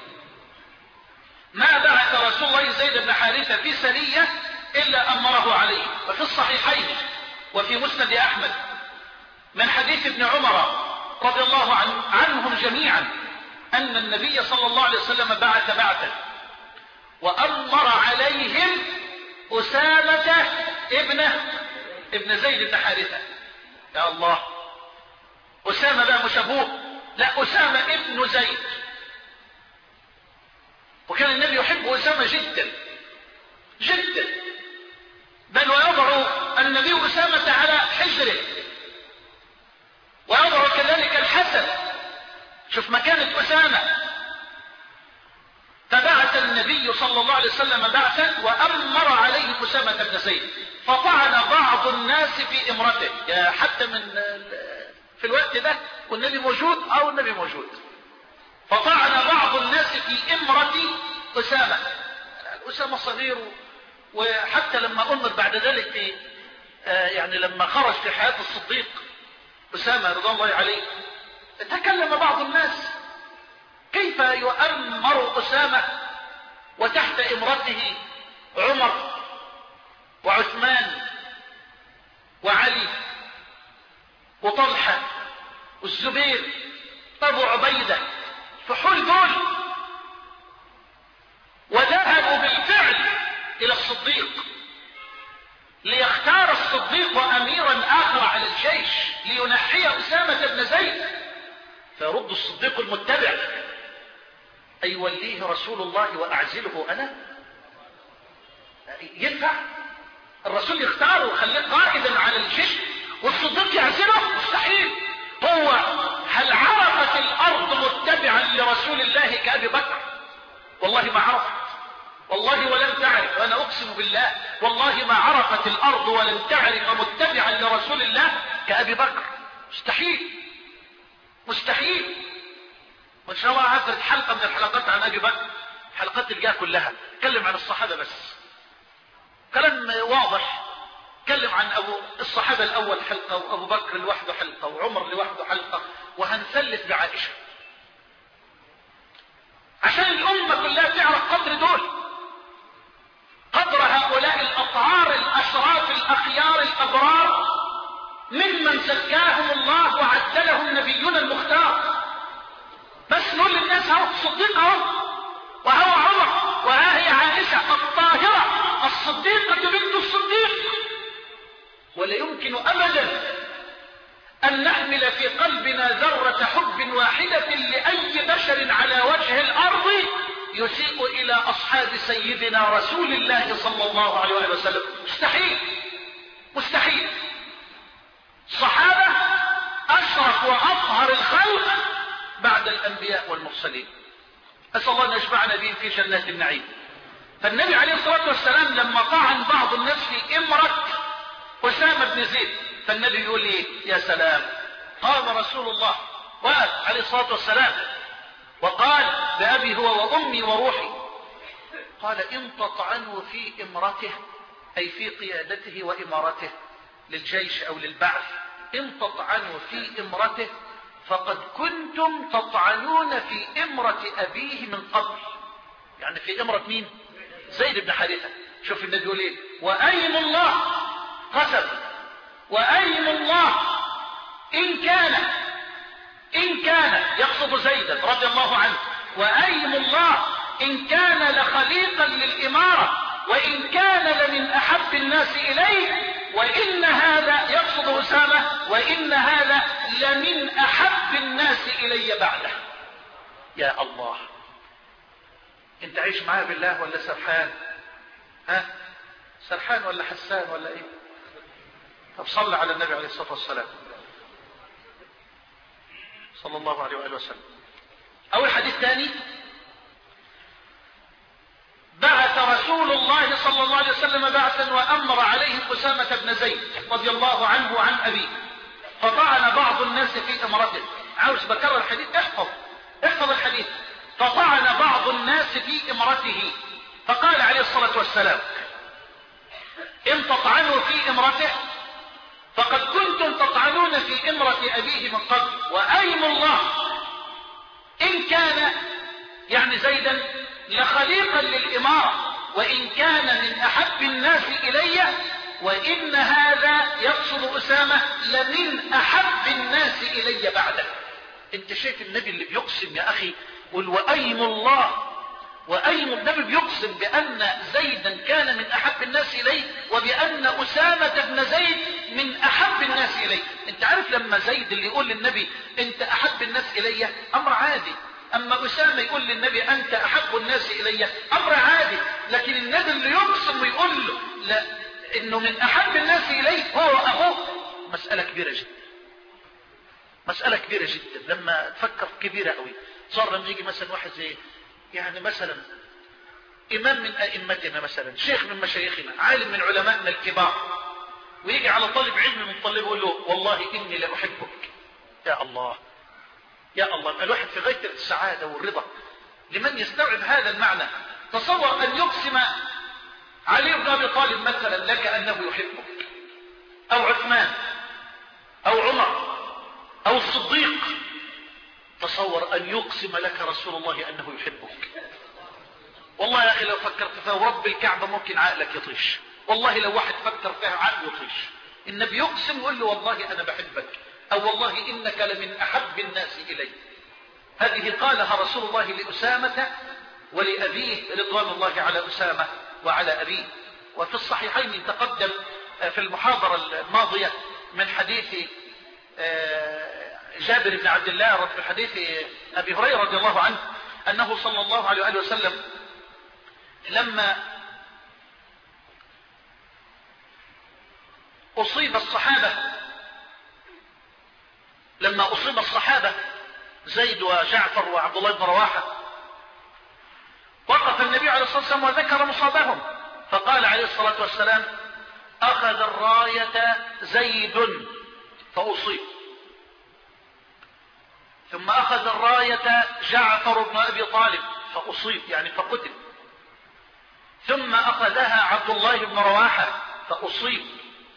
ما بعث رسول الله زيد بن حارثة في سرية إلا أمره عليه. وفي الصحيحين وفي مسند أحمد من حديث ابن عمر رضي الله عن عنهم جميعا أن النبي صلى الله عليه وسلم بعث بعثا وأمر عليهم أسامة ابن ابن زيد بن حارثة. يا الله، أسامة بقى مش أبوه، لا، أسامة ابن زيد. وكان النبي يحب أسامة جدا جدا، بل ويضع النبي أسامة على حجره ويضع كذلك الحسن. شوف مكانة أسامة. فبعث النبي صلى الله عليه وسلم بعثا وأمر عليه أسامة بن زيد، فطعن بعض الناس في امرته. يا حتى من في الوقت ده والنبي موجود أو النبي موجود. فطعن بعض الناس في امرة أسامة. أسامة صغير، وحتى لما أمر بعد ذلك في آه يعني لما خرج في حياة الصديق أسامة رضي الله عليه، تكلم بعض الناس كيف يؤمر أسامة وتحت امرته عمر وعثمان وعلي وطلحة والزبير وابو عبيدة، فحول دول. وذهبوا بالفعل إلى الصديق ليختار الصديق أميرا آخر على الجيش لينحي أسامة بن زيد، فيرد الصديق المتبع أي يوليه رسول الله وأعزله أنا؟ ينفع الرسول يختاره ويخليه قائدا على الجيش والصديق يعزله؟ مستحيل. هو هل عرفت الأرض متبعا لرسول الله كأبي بكر؟ والله ما عرفت، والله ولم تعرف، وأنا أقسم بالله والله ما عرفت الأرض ولم تعرف متبعا لرسول الله كأبي بكر. مستحيل مستحيل. وإن شاء الله هفرد حلقة من الحلقات عن أبي بكر، حلقات الجاية كلها اتكلم عن الصحابة بس، كلام واضح. اتكلم عن أبو الصحابة الأول حلقة، وأبو بكر لوحده حلقة، وعمر لوحده حلقة، وهنثلث بعائشة عشان الأمة كلها تعرف قدر دول، قدر هؤلاء الأطهار الأشراف الأخيار الأبرار ممن زكاهم الله وعدلهم نبينا المختار. بس نقول للناس اهو الصديق اهو، وهو عمر، وها هي عائشة الطاهرة الصديقة بنت الصديق. ولا يمكن أبدا أن نحمل في قلبنا ذرة حب واحدة لأي بشر على وجه الأرض يسيء إلى أصحاب سيدنا رسول الله صلى الله عليه وسلم. مستحيل مستحيل. الصحابة أشرف وأطهر الخلق بعد الأنبياء والمرسلين. أسأل الله أن يجمعنا بهم في جنات النعيم. فالنبي عليه الصلاة والسلام لما طعن بعض الناس في امرة أسامة بن زيد، فالنبي يقول لي يا سلام، قام رسول الله وقف عليه الصلاة والسلام وقال بأبي هو وأمي وروحي، قال إن تطعنوا في امرته أي في قيادته وإمارته للجيش أو للبعث، إن تطعنوا في امرته فقد كنتم تطعنون في امرة أبيه من قبل. يعني في امرة مين؟ زيد بن حارثة. شوف النبي يقول ايه؟ وأيم الله قسم، وأيم الله إن كان إن كان يقصد زيدا رضي الله عنه، وأيم الله إن كان لخليقا للإمارة وإن كان لمن أحب الناس إليه، وإن هذا يقصد أسامة، وإن هذا لمن أحب الناس إلي بعده. يا الله، انت عايش معايا بالله ولا سرحان؟ ها سرحان ولا حسان ولا ايه؟ طب صل على النبي عليه الصلاة والسلام صلى الله عليه وآله وسلم. أول حديث ثاني، بعث رسول الله الله صلى الله عليه وسلم بعثا وأمر عليهم أسامة بن زيد رضي الله عنه وعن أبيه، فطعن بعض الناس في امرته. عاوز بكرر الحديث، احفظ احفظ الحديث. فطعن بعض الناس في امرته، فقال عليه الصلاة والسلام: إن تطعنوا في امرته فقد كنتم تطعنون في امرة أبيه من قبل، وأيم الله إن كان يعني زيدا لخليقا للإمارة، وإن كان من أحب الناس إلي، وإن هذا يقصد أسامة لمن أحب الناس إلي بعده. انت شايف النبي اللي بيقسم يا أخي، قل وأيم الله، وأيم النبي بيقسم بأن زيدا كان من أحب الناس إليه، وبأن أسامة بن زيد من أحب الناس إليه. انت عارف لما زيد اللي يقول للنبي أنت أحب الناس إلي أمر عادي، أما أسامة يقول للنبي أنت أحب الناس إلي أمر عادي، لكن النبي اللي يقسم ويقول له لا إنه من أحب الناس إليه هو أخوه، مسألة كبيرة جدا، مسألة كبيرة جدا. لما تفكر كبيرة قوي. صار لما يجي مثلا واحد زي يعني مثلا إمام من أئمتنا، مثلا شيخ من مشايخنا، عالم من علمائنا الكبار، ويجي على طالب علم من طالبه يقول له والله إني لأحبك. يا الله يا الله، الواحد في غاية السعادة والرضا لمن يستوعب هذا المعنى. تصور أن يقسم علي بن أبي طالب مثلا لك أنه يحبك، أو عثمان أو عمر أو الصديق. تصور أن يقسم لك رسول الله أنه يحبك. والله يا أخي لو فكرت فيها ورب الكعبة ممكن عقلك يطيش، والله لو واحد فكر فيها عقله يطيش. النبي يقسم ويقول له والله أنا بحبك، أو والله إنك لمن أحب الناس إلي. هذه قالها رسول الله لأسامة ولأبيه رضوان الله على أسامة وعلى أبيه. وفي الصحيحين تقدم في المحاضرة الماضية من حديث جابر بن عبد الله في حديث أبي هريرة رضي الله عنه أنه صلى الله عليه وآله وسلم لما أصيب الصحابة لما أصيب الصحابة زيد وجعفر وعبد الله بن رواحة، وقف النبي عليه الصلاة والسلام وذكر مصابهم، فقال عليه الصلاة والسلام: أخذ الراية زيد فأصيب، ثم أخذ الراية جعفر بن أبي طالب فأصيب يعني فقتل، ثم أخذها عبد الله بن رواحة فأصيب،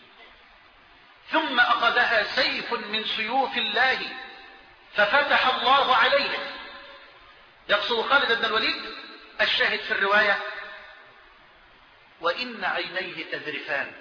ثم أخذها سيف من سيوف الله ففتح الله عليه. يقصد خالد بن الوليد. الشاهد في الرواية: وإن عينيه تذرفان،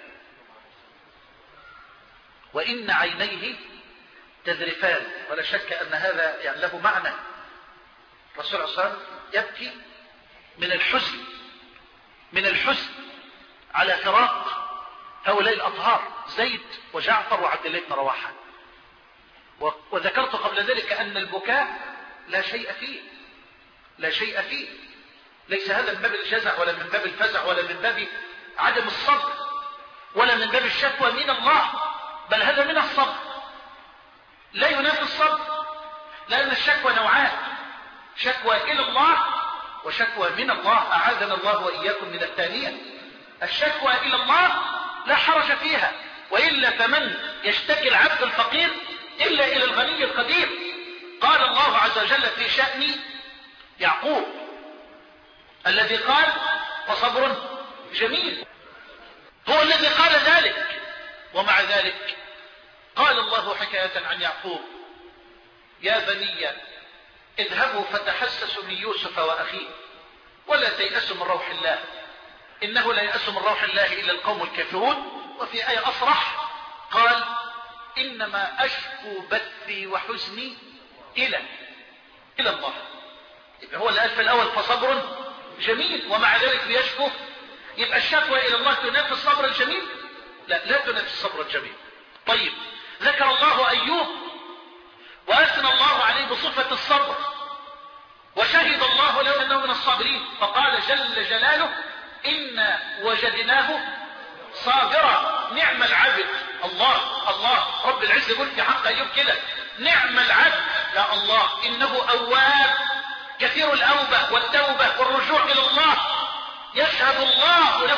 وإن عينيه تذرفان. ولا شك أن هذا يعني له معنى. الرسول صلى الله عليه وسلم يبكي من الحزن من الحزن على فراق هؤلاء الأطهار زيد وجعفر وعبد الله بن رواحة. وذكرت قبل ذلك أن البكاء لا شيء فيه لا شيء فيه ليس هذا من باب الجزع ولا من باب الفزع ولا من باب عدم الصبر ولا من باب الشكوى من الله، بل هذا من الصبر، لا ينافي الصبر، لأن الشكوى نوعان: شكوى إلى الله وشكوى من الله، أعاذنا الله وإياكم من الثانية. الشكوى إلى الله لا حرج فيها، وإلا فمن يشتكي العبد الفقير إلا إلى الغني القدير. قال الله عز وجل في شأن يعقوب الذي قال: وصبر جميل، هو الذي قال ذلك. ومع ذلك قال الله حكاية عن يعقوب: يا بني اذهبوا فتحسسوا من يوسف وأخيه ولا تيأسوا من روح الله إنه لا يأس من روح الله إلا القوم الكافرون. وفي آية أصرح قال: إنما أشكو بثي وحزني إلى إلى الله. يبقى هو اللي قال في الأول فصبر جميل، ومع ذلك بيشكو. يبقى الشكوى إلى الله تنافي الصبر الجميل؟ لا، لا تنافي الصبر الجميل. طيب، ذكر الله أيوب وأثنى الله عليه بصفة الصبر، وشهد الله له أنه من الصابرين، فقال جل جلاله: إنا وجدناه صابرا نعم العبد. الله الله رب العزة يقول في حق أيوب كده: نعم العبد يا الله إنه أواب كثير الأوبة والتوبة والرجوع إلى الله. يشهد الله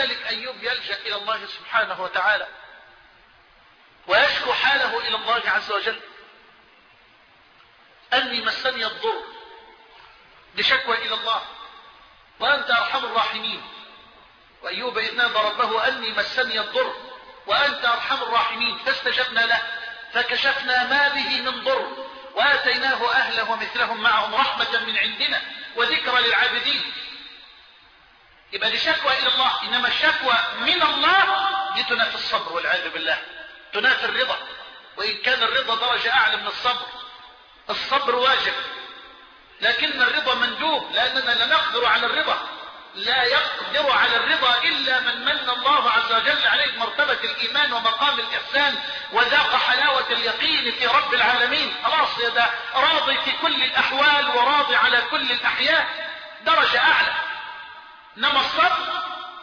ذلك أيوب يلجأ إلى الله سبحانه وتعالى ويشكو حاله إلى الله عز وجل. أني مسني الضر، بشكوى إلى الله، وأنت أرحم الراحمين. وأيوب إذ نادى ربه أني مسني الضر وأنت أرحم الراحمين فاستجبنا له فكشفنا ما به من ضر وآتيناه أهله ومثلهم معهم رحمة من عندنا وذكرى للعابدين. يبقى دي شكوى إلى الله، إنما الشكوى من الله دي تنافي الصبر والعياذ بالله، تنافي الرضا، وإن كان الرضا درجة أعلى من الصبر. الصبر واجب لكن الرضا مندوب، لأننا لا نقدر على الرضا، لا يقدر على الرضا إلا من من الله عز وجل عليه مرتبة الإيمان ومقام الإحسان وذاق حلاوة اليقين في رب العالمين. خلاص يا ده راضي في كل الأحوال وراضي على كل الأحياء، درجة أعلى. إنما الصبر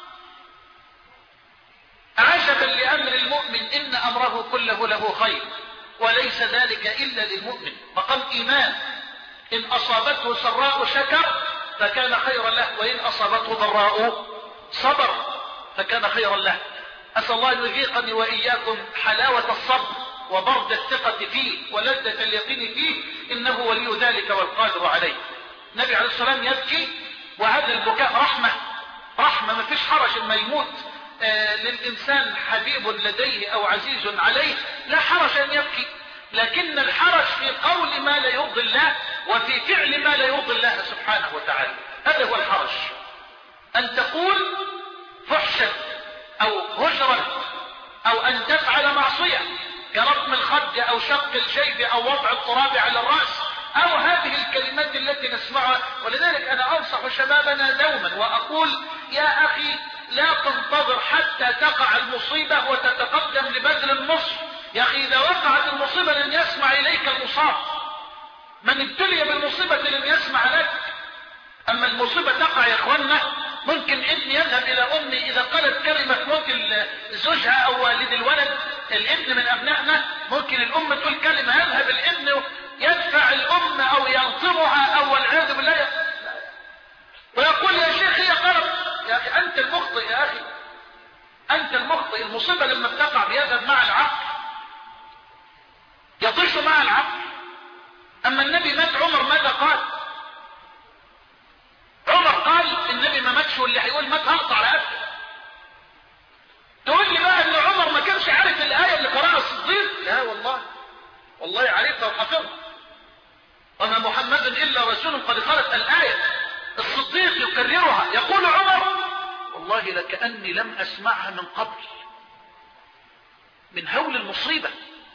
عجبا لأمر المؤمن إن أمره كله له خير وليس ذلك إلا للمؤمن، مقام إيمان. إن أصابته سراء شكر فكان خيرا له، وإن أصابته ضراء صبر فكان خيرا له. أسأل الله أن يذيقني وإياكم حلاوة الصبر وبرد الثقة فيه ولذة اليقين فيه، إنه ولي ذلك والقادر عليه. النبي عليه الصلاة والسلام يبكي، وهذا البكاء رحمة، رحمة، ما فيش حرج ما يموت آه للإنسان حبيب لديه أو عزيز عليه، لا حرج أن يبكي، لكن الحرج في قول ما لا يرضي الله وفي فعل ما لا يرضي الله سبحانه وتعالى. هذا هو الحرج، أن تقول فحشا أو هجرا أو أن تفعل معصية كرقم الخد أو شق الجيب أو وضع التراب على الرأس أو هذه الكلمات التي نسمعها. ولذلك أنا أنصح شبابنا دوما وأقول يا أخي لا تنتظر حتى تقع المصيبة وتتقدم لبذل النصر. يا أخي إذا وقعت المصيبة لن يسمع إليك المصاب، من ابتلي بالمصيبة لن يسمع لك. أما المصيبة تقع يا إخوانا، ممكن ابن يذهب إلى أمي إذا قالت كلمة موت زوجها أو والد الولد، الابن من أبنائنا، ممكن الأم تقول كلمة يذهب الابن يدفع الأم أو ينصبها أو والعياذ بالله ويقول يا شيخ هي قالت. يا أخي أنت المخطئ، يا أخي أنت المخطئ. المصيبة لما بتقع بيذهب مع العقل، يطيش مع العقل. أما النبي مات عمر ماذا قال؟ عمر قال النبي ما ماتش، واللي هيقول مات هقطع رقبته. تقول لي بقى ان عمر ما كانش عارف الآية اللي قرأها الصديق؟ لا والله، والله عارفها وحافظها. وما محمد إلا رسول قد خلت الآية. الصديق يكررها، يقول عمر والله لكأني لم أسمعها من قبل، من هول المصيبة.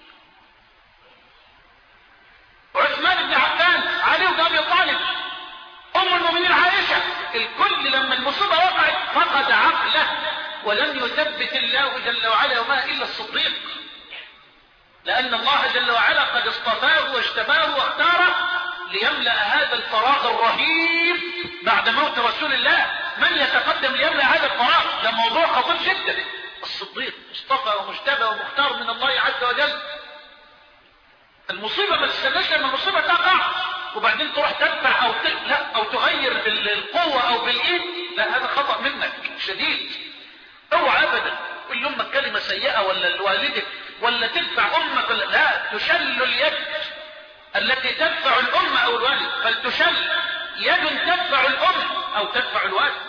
عثمان بن عفان، علي بن أبي طالب، أم المؤمنين عائشة، الكل لما المصيبة وقعت فقد عقله ولم يثبت الله جل وعلا وما إلا الصديق، لأن الله جل وعلا قد اصطفاه واجتباه واختاره ليملأ هذا الفراغ الرهيب بعد موت رسول الله. من يتقدم ليملأ هذا الفراغ؟ ده موضوع خطير جدا. الصديق مصطفى ومجتبى ومختار من الله عز وجل. المصيبة ما تستناش لما المصيبة تقع وبعدين تروح تدفع او ت... لا او تغير بالقوة او بالايد، لا هذا خطأ منك شديد. اوعى ابدا كل امك كلمة سيئة ولا لوالدك ولا تدفع امك ولا لا، تشل اليد التي تدفع الام او الوالد، فلتشل يد تدفع الام او تدفع الوالد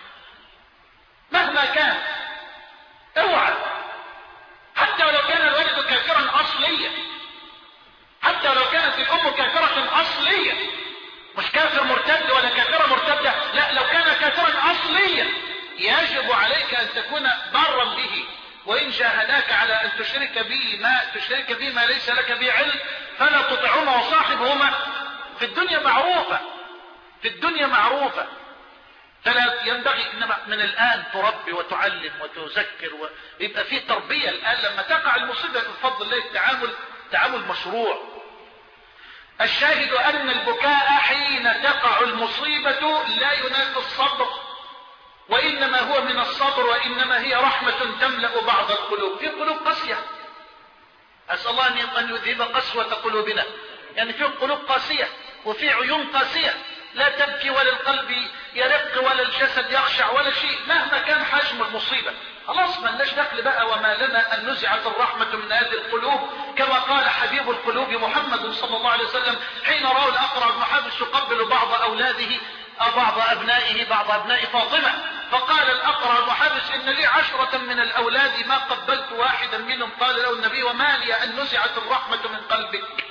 مهما كان. اوعى حتى ولو كان الوالد كافرا اصليا، حتى لو كانت الام كافرة اصلية، مش كافر مرتد ولا كافرة مرتدة، لا لو كان كافرا اصليا يجب عليك ان تكون برا به. وان جاهداك على ان تشرك به ما تشرك به ما ليس لك به علم فلا تطعهما وصاحبهما في الدنيا معروفة، في الدنيا معروفة. فلا ينبغي انما من الان تربي وتعلم وتذكر ويبقى في تربية. الان لما تقع المصيبة بفضل الله التعامل تعامل مشروع. الشاهد أن البكاء حين تقع المصيبة لا ينافي الصبر، وإنما هو من الصبر، وإنما هي رحمة تملأ بعض القلوب. في قلوب قاسية، أسأل الله أن يذهب قسوة قلوبنا. يعني في قلوب قاسية وفي عيون قاسية لا تبكي ولا القلب يرق ولا الجسد يخشع ولا شيء مهما كان حجم مصيبة، خلاص ما لناش دخل بقى، وما لنا أن نزعت الرحمة من هذه القلوب، كما قال حبيب القلوب محمد صلى الله عليه وسلم حين رأوا الأقرع بن حابس يقبل بعض أولاده أو بعض أبنائه بعض أبناء فاطمة، فقال الأقرع بن حابس إن لي عشرة من الأولاد ما قبلت واحدا منهم. قال له النبي وما لي أن نزعت الرحمة من قلبك؟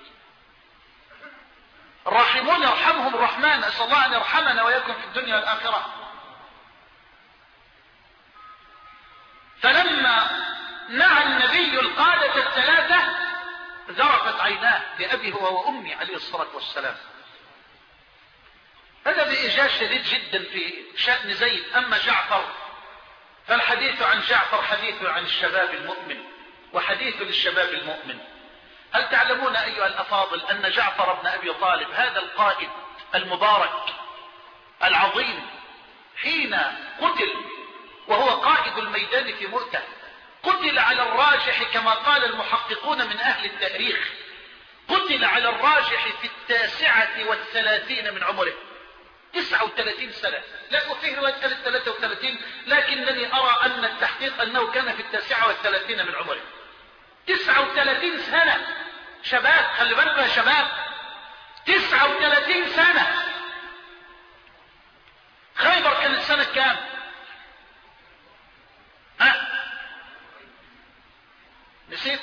الراحمون يرحمهم الرحمن، أسأل الله أن يرحمنا ويكون في الدنيا والآخرة. فلما نعى النبي القادة الثلاثة ذرفت عيناه لأبي هو وأمي عليه الصلاة والسلام. هذا بإيجاز شديد جدا في شأن زيد. أما جعفر فالحديث عن جعفر حديث عن الشباب المؤمن وحديث للشباب المؤمن. هل تعلمون أيها الأفاضل أن جعفر بن أبي طالب هذا القائد المبارك العظيم حين قتل وهو قائد الميدان في مؤتة قتل على الراجح كما قال المحققون من أهل التاريخ، قتل على الراجح في التاسعة والثلاثين من عمره، تسعة وثلاثين سنة، لا فيه رواية ثلاثة وثلاثين، لكنني أرى أن التحقيق أنه كان في التاسعة والثلاثين من عمره. تسعة وثلاثين سنة شباب، خلي بالكم يا شباب، تسعة وثلاثين سنة. خيبر كانت سنة كام؟ ها؟ نسيت؟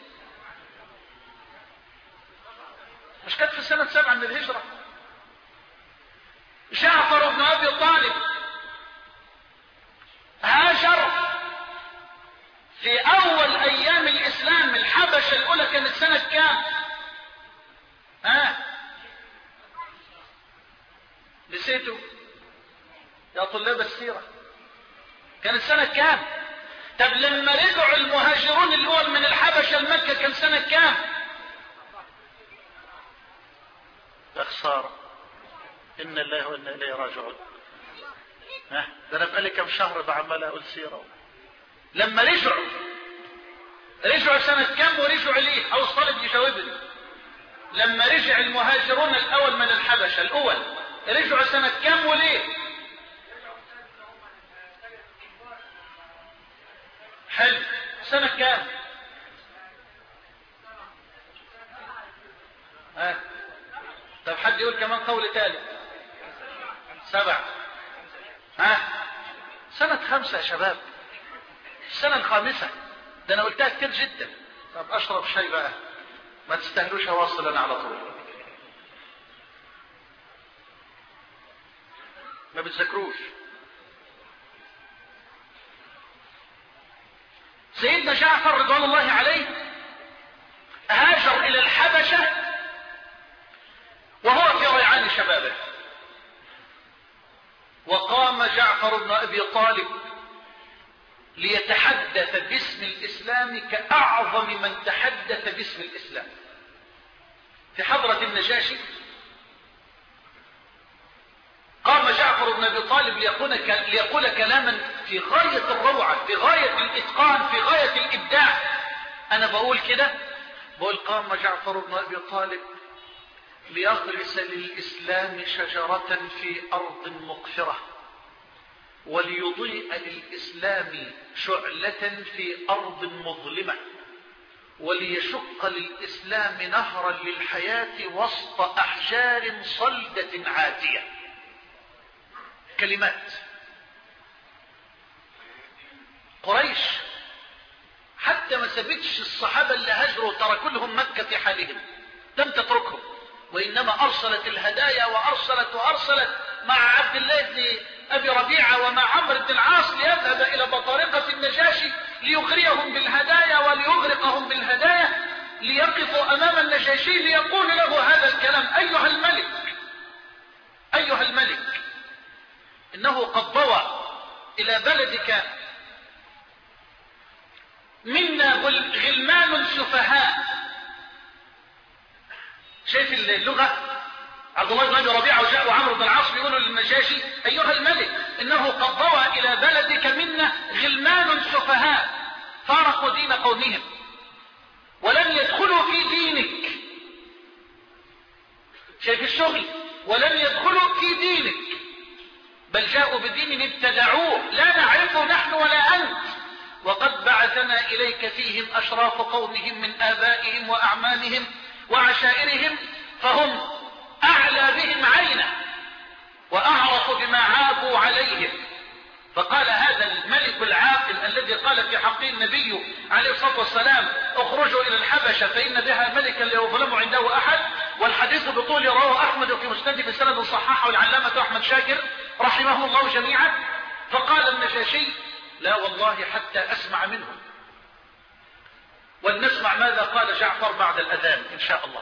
مش كانت في سنة سبعة من الهجرة؟ جعفر بن أبي طالب هاجر في أول أيام الإسلام الحبشة الأولى، كانت سنة كام؟ ها؟ نسيتوا يا طلاب السيرة؟ كانت سنة كام؟ طب لما رجعوا المهاجرون الأول من الحبشة لمكة كان سنة كام؟ يا خسارة، إن الله وإنا إليه راجعون. ها؟ ده أنا بقالي كم شهر بعمل أقول سيرة. لما رجعوا رجعوا سنة كم ورجعوا ليه؟ أو الصالب يجاوبني. لما رجع المهاجرون الأول من الحبشة الأول رجعوا سنة كم وليه؟ حلو، سنة كام؟ ها؟ طب حد يقول كمان قول ثالث؟ سبع. ها؟ سنة خمسة يا شباب، السنة الخامسة. ده أنا قلتها كتير جدا. طب أشرب شاي بقى، ما تستهلوش أواصل أنا على طول. ما بتذكروش. سيدنا جعفر رضوان الله عليه هاجر إلى الحبشة وهو في ريعان شبابه، وقام جعفر بن أبي طالب ليتحدث باسم الإسلام كأعظم من تحدث باسم الإسلام في حضرة النجاشي. قام جعفر بن أبي طالب ليقول, ليقول كلاما في غاية الروعة، في غاية الإتقان، في غاية الإبداع. أنا بقول كده، بقول قام جعفر بن أبي طالب ليغرس للإسلام شجرة في أرض مقفرة، وليضيء للإسلام شعلة في أرض مظلمة، وليشق للإسلام نهرا للحياة وسط أحجار صلدة عاتية. كلمات قريش حتى ما سابتش الصحابة اللي هاجروا تركوا لهم مكة في حالهم، لم تتركهم، وإنما أرسلت الهدايا وأرسلت وأرسلت مع عبد الله بن أبي ربيعة ومع عمرو بن العاص ليذهب إلى بطارقة النجاشي ليغريهم بالهدايا وليغرقهم بالهدايا، ليقفوا أمام النجاشي ليقول له هذا الكلام: أيها الملك، أيها الملك، إنه قد ضوى إلى بلدك منا غلمان سفهاء. شايف اللغة؟ عبد الله بن أبي ربيعة وجاء وعمرو بن العاص بيقولوا للنجاشي: أيها الملك، إنه قد ضوى إلى بلدك منا غلمان سفهاء فارقوا دين قومهم ولم يدخلوا في دينك. شايف الشغل؟ ولم يدخلوا في دينك، بل جاءوا بدين ابتدعوه لا نعرفه نحن وقد بعثنا إليك فيهم أشراف قومهم من آبائهم وأعمامهم وعشائرهم فهم أعلى بهم عينا وأعرف بما عابوا عليهم. فقال هذا الملك العاقل الذي قال في حقه النبي عليه الصلاة والسلام اخرجوا إلى الحبشة فإن بها ملكا لا يظلم عنده أحد، والحديث بطول رواه أحمد في مسنده بسند صححه العلامة أحمد شاكر رحمه الله جميعا. فقال النجاشي لا والله حتى أسمع منهم. ولنسمع ماذا قال جعفر بعد الأذان إن شاء الله.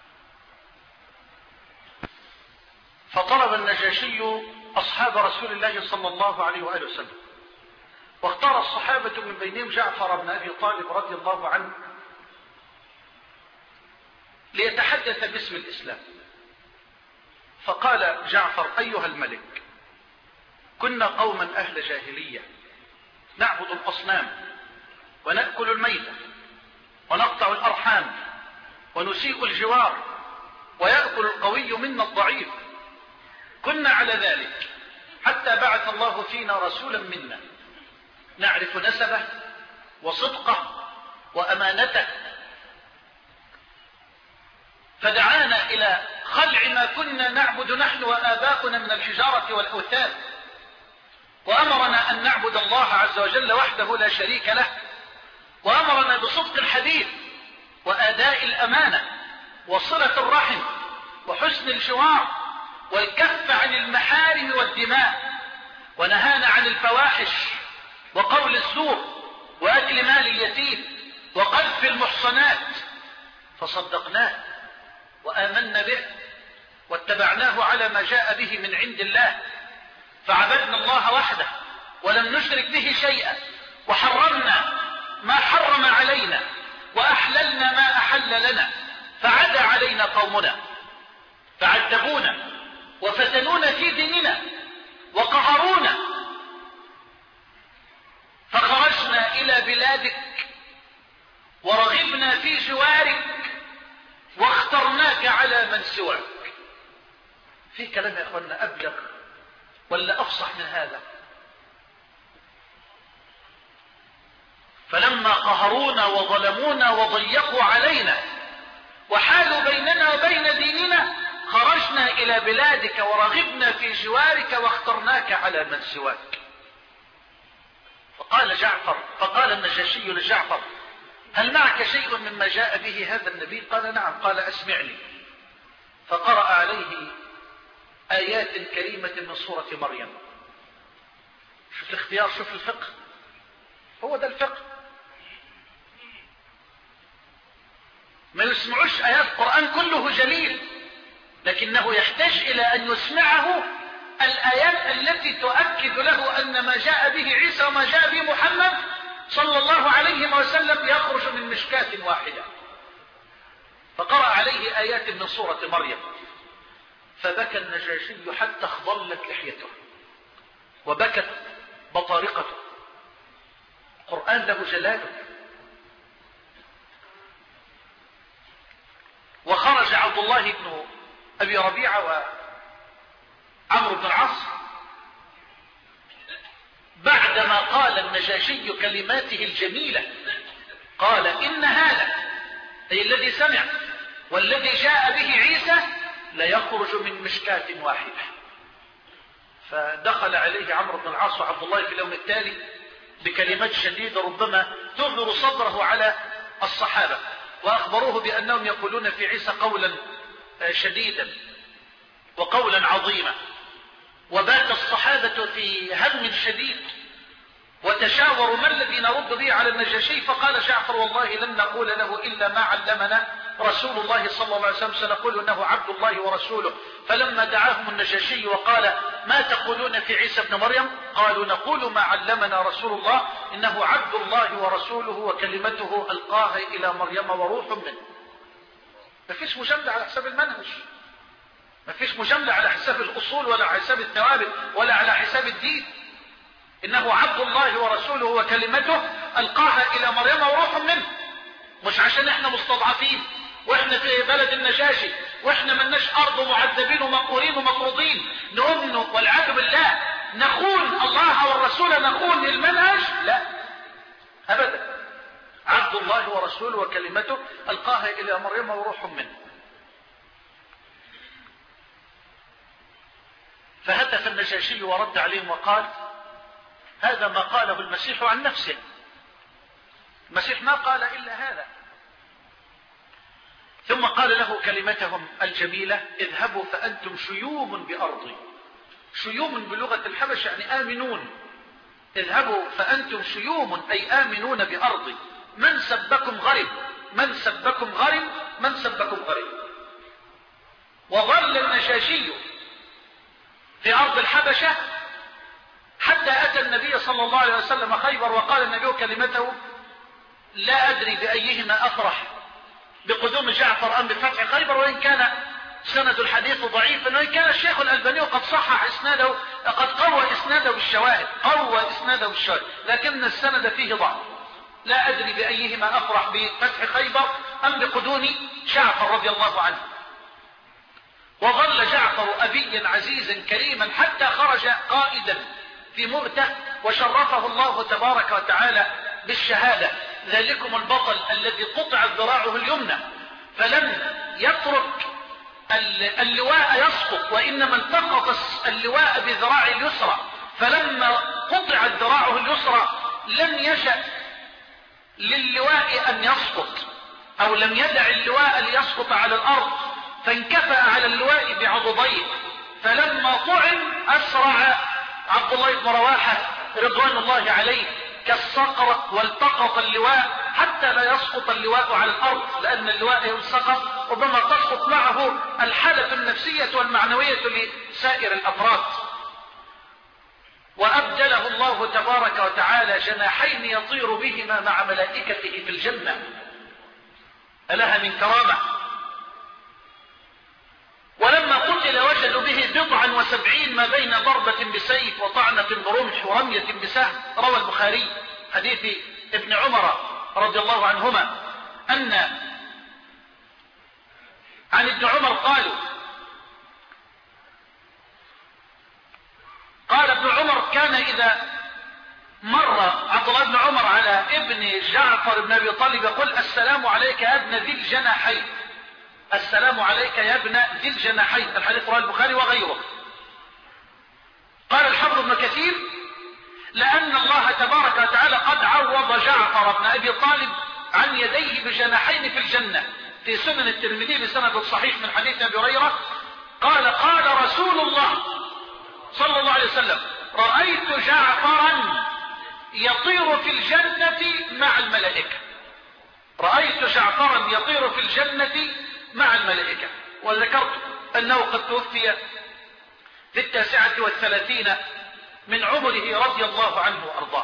فطلب النجاشي أصحاب رسول الله صلى الله عليه وآله وسلم، واختار الصحابة من بينهم جعفر بن أبي طالب رضي الله عنه ليتحدث باسم الإسلام. فقال جعفر أيها الملك كنا قوما أهل جاهلية نعبد الأصنام ونأكل الميتة ونقطع الأرحام ونسيء الجوار ويأكل القوي منا الضعيف، كنا على ذلك حتى بعث الله فينا رسولا منا نعرف نسبه وصدقه وأمانته، فدعانا إلى خلع ما كنا نعبد نحن وآباؤنا من الحجارة والأوثان، وأمرنا أن نعبد الله عز وجل وحده لا شريك له، وأمرنا بصدق الحديث وأداء الأمانة وصلة الرحم وحسن الجوار والكف عن المحارم والدماء، ونهانا عن الفواحش وقول الزور وأكل مال اليتيم وقذف المحصنات، فصدقناه وآمنا به واتبعناه على ما جاء به من عند الله، فعبدنا الله وحده ولم نشرك به شيئا، وحرمنا ما حرم علينا وأحللنا ما أحل لنا، فعدا علينا قومنا فعذبونا وفتنونا في ديننا وقهرونا، فخرجنا إلى بلادك ورغبنا في جوارك واخترناك على من سواك. في كلام يا أخوانا أبلغ ولا أفصح من هذا؟ فلما قهرونا وظلمونا وضيقوا علينا وحالوا بيننا وبين ديننا خرجنا إلى بلادك ورغبنا في جوارك واخترناك على من سواك. فقال جعفر فقال النجاشي لجعفر هل معك شيء مما جاء به هذا النبي؟ قال نعم. قال أسمعني. فقرأ عليه آيات كريمة من سورة مريم. شوف الاختيار، شوف الفقه، هو ده الفقه. ما يسمعوش آيات القرآن كله جليل، لكنه يحتاج إلى أن يسمعه الآيات التي تؤكد له أن ما جاء به عيسى وما جاء به محمد صلى الله عليه وسلم يخرج من مشكاة واحدة. فقرأ عليه آيات من سورة مريم، فبكى النجاشي حتى اخضلت لحيته وبكت بطارقته. القرآن له جلاله. وخرج عبد الله بن أبي ربيعة وعمرو بن العاص بعدما قال النجاشي كلماته الجميلة، قال إن هذا أي الذي سمع والذي جاء به عيسى ليخرج من مشكاة واحدة. فدخل عليه عمرو بن العاص وعبد الله في اليوم التالي بكلمات شديدة ربما تغر صدره على الصحابة، وأخبروه بأنهم يقولون في عيسى قولا شديدا وقولا عظيما. وبات الصحابة في هم شديد وتشاوروا ما الذي نرد به على النجاشي. فقال جعفر والله لن نقول له إلا ما علمنا رسول الله صلى الله عليه وسلم، سنقول انه عبد الله ورسوله. فلما دعاهم النجاشي وقال ما تقولون في عيسى ابن مريم؟ قالوا نقول ما علمنا رسول الله انه عبد الله ورسوله وكلمته القاها الى مريم وروح منه. ما فيش مجاملة على حساب المنهج، ما فيش مجاملة على حساب الاصول ولا على حساب الثوابت ولا على حساب الدين. انه عبد الله ورسوله وكلمته القاها الى مريم وروح منه. مش عشان احنا مستضعفين واحنا في بلد النجاشي واحنا مناش ارض معذبين ومقهورين ومطرودين نؤمن والعياذ بالله نخون الله والرسول نخون المنهج، لا، أبدا، عبد الله ورسوله وكلمته ألقاها إلى مريم وروح منه. فهتف النجاشي ورد عليهم وقال: هذا ما قاله المسيح عن نفسه، المسيح ما قال إلا هذا. ثم قال له كلمتهم الجميلة: اذهبوا فأنتم شيوم بأرضي. شيوم بلغة الحبش يعني آمنون. اذهبوا فأنتم شيوم أي آمنون بأرضي، من سبكم غرب، من سبكم غرب، من سبكم غرب. وظل النجاشي في أرض الحبشة حتى أتى النبي صلى الله عليه وسلم خيبر، وقال النبي كلمته: لا أدري بأيهما أفرح، بقدوم جعفر أم بفتح خيبر. وإن كان سند الحديث ضعيفا، وإن كان الشيخ الألباني قد صحح إسناده، قد قوى إسناده بالشواهد، قوى إسناده بالشواهد، لكن السند فيه ضعف. لا أدري بأيهما أفرح، بفتح خيبر أم بقدوم جعفر رضي الله عنه. وظل جعفر أبيا عزيزا كريما حتى خرج قائدا في مؤتة، وشرفه الله تبارك وتعالى بالشهادة. ذلكم البطل الذي قطعت ذراعه اليمنى، فلم يترك اللواء يسقط، وإنما التقط اللواء بذراع اليسرى، فلما قطعت ذراعه اليسرى لم يشأ للواء أن يسقط، أو لم يدع اللواء ليسقط على الأرض، فانكفأ على اللواء بعضديه. فلما طعن أسرع عبد الله بن رواحة رضوان الله عليه كالصقر والتقط اللواء حتى لا يسقط اللواء على الأرض، لأن اللواء إن سقط ربما تسقط معه الحالة النفسية والمعنوية لسائر الأفراد. وأبدله الله تبارك وتعالى جناحين يطير بهما مع ملائكته في الجنة، ألها من كرامة. ولما قتل وجدوا به بضعا وسبعين ما بين ضربة بسيف وطعنة برمح ورمية بسهم. روى البخاري حديث ابن عمر رضي الله عنهما أن عن ابن عمر قالوا قال ابن عمر: كان إذا مر عبد الله بن عمر على ابن جعفر بن أبي طالب يقول: السلام عليك يا ابن ذي الجناحين، السلام عليك يا ابن ذي الجناحين. الحديث رواه البخاري وغيره. قال الحافظ ابن كثير: لأن الله تبارك وتعالى قد عوض جعفر بن أبي طالب عن يديه بجناحين في الجنة. في سنن الترمذي بسند صحيح من حديث أبي هريرة قال: قال رسول الله صلى الله عليه وسلم: رأيت جعفرا يطير في الجنة مع الملائكة. رأيت جعفرا يطير في الجنة مع الملائكة. وذكرت أنه قد توفي في التاسعة والثلاثين من عمره رضي الله عنه وأرضاه.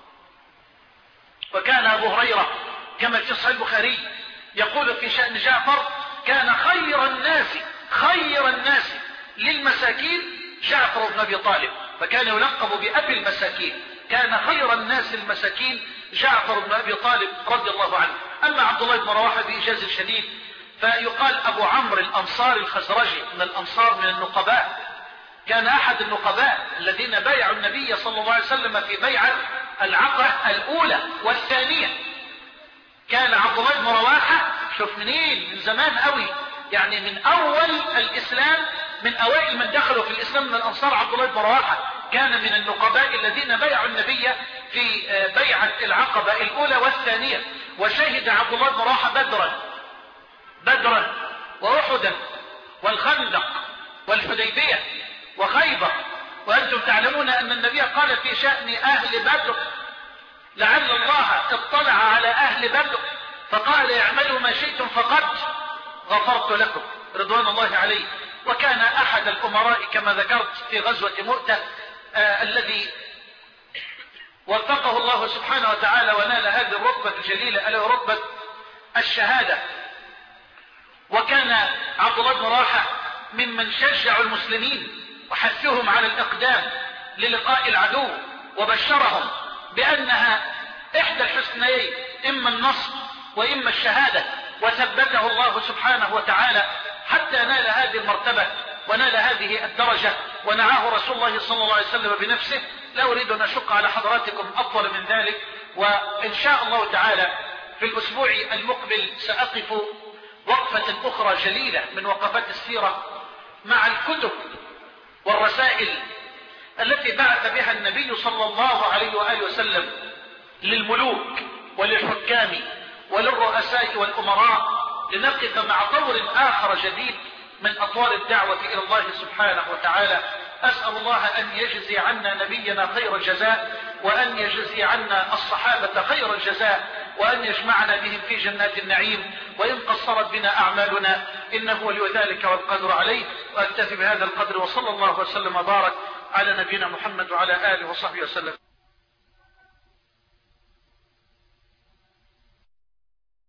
وكان أبو هريرة كما في صحيح البخاري يقول في شأن جعفر: كان خير الناس خير الناس للمساكين جعفر بن أبي طالب، فكان يلقب بأبي المساكين. كان خير الناس المساكين جعفر بن أبي طالب رضي الله عنه. أما عبد الله بن رواحة بإيجاز شديد فيقال أبو عمرو الأنصاري الخزرجي من الأنصار من النقباء، كان أحد النقباء الذين بايعوا النبي صلى الله عليه وسلم في بيعة العقبة الأولى والثانية. كان عبد الله بن رواحة شوف منين، من زمان قوي، يعني من أول الإسلام، من أوائل من دخلوا في الإسلام من الأنصار عبد الله بن رواحة. كان من النقباء الذين بايعوا النبي في بيعة العقبة الأولى والثانية. وشهد عبد الله بن رواحة بدرا بدرا وأحدا والخندق والحديبية وخيبر. وأنتم تعلمون أن النبي قال في شأن أهل بدر: لعل الله اطلع على أهل بدر فقال: اعملوا ما شئتم فقد غفرت لكم، رضوان الله عليه. وكان أحد الأمراء كما ذكرت في غزوة مؤتة آه الذي وفقه الله سبحانه وتعالى ونال هذه الرتبة الجليلة ألا رتبة الشهادة. وكان عبد الله بن رواحة ممن شجع المسلمين وحثهم على الإقدام للقاء العدو، وبشرهم بأنها إحدى الحسنيين، إما النصر وإما الشهادة. وثبته الله سبحانه وتعالى حتى نال هذه المرتبة ونال هذه الدرجة، ونعاه رسول الله صلى الله عليه وسلم بنفسه. لا أريد أن أشق على حضراتكم أطول من ذلك، وإن شاء الله تعالى في الأسبوع المقبل سأقف وقفة أخرى جليلة من وقفات السيرة مع الكتب والرسائل التي بعث بها النبي صلى الله عليه وآله وسلم للملوك وللحكام وللرؤساء والأمراء، لنقف مع طور آخر جديد من أطوار الدعوة إلى الله سبحانه وتعالى. أسأل الله أن يجزي عنا نبينا خير الجزاء، وأن يجزي عنا الصحابة خير الجزاء، وأن يجمعنا بهم في جنات النعيم، وإن قصرت بنا أعمالنا إنه ولي ذلك والقدر عليه. وأكتفي بهذا القدر، وصلى الله وسلم وبارك على نبينا محمد وعلى آله وصحبه وسلم.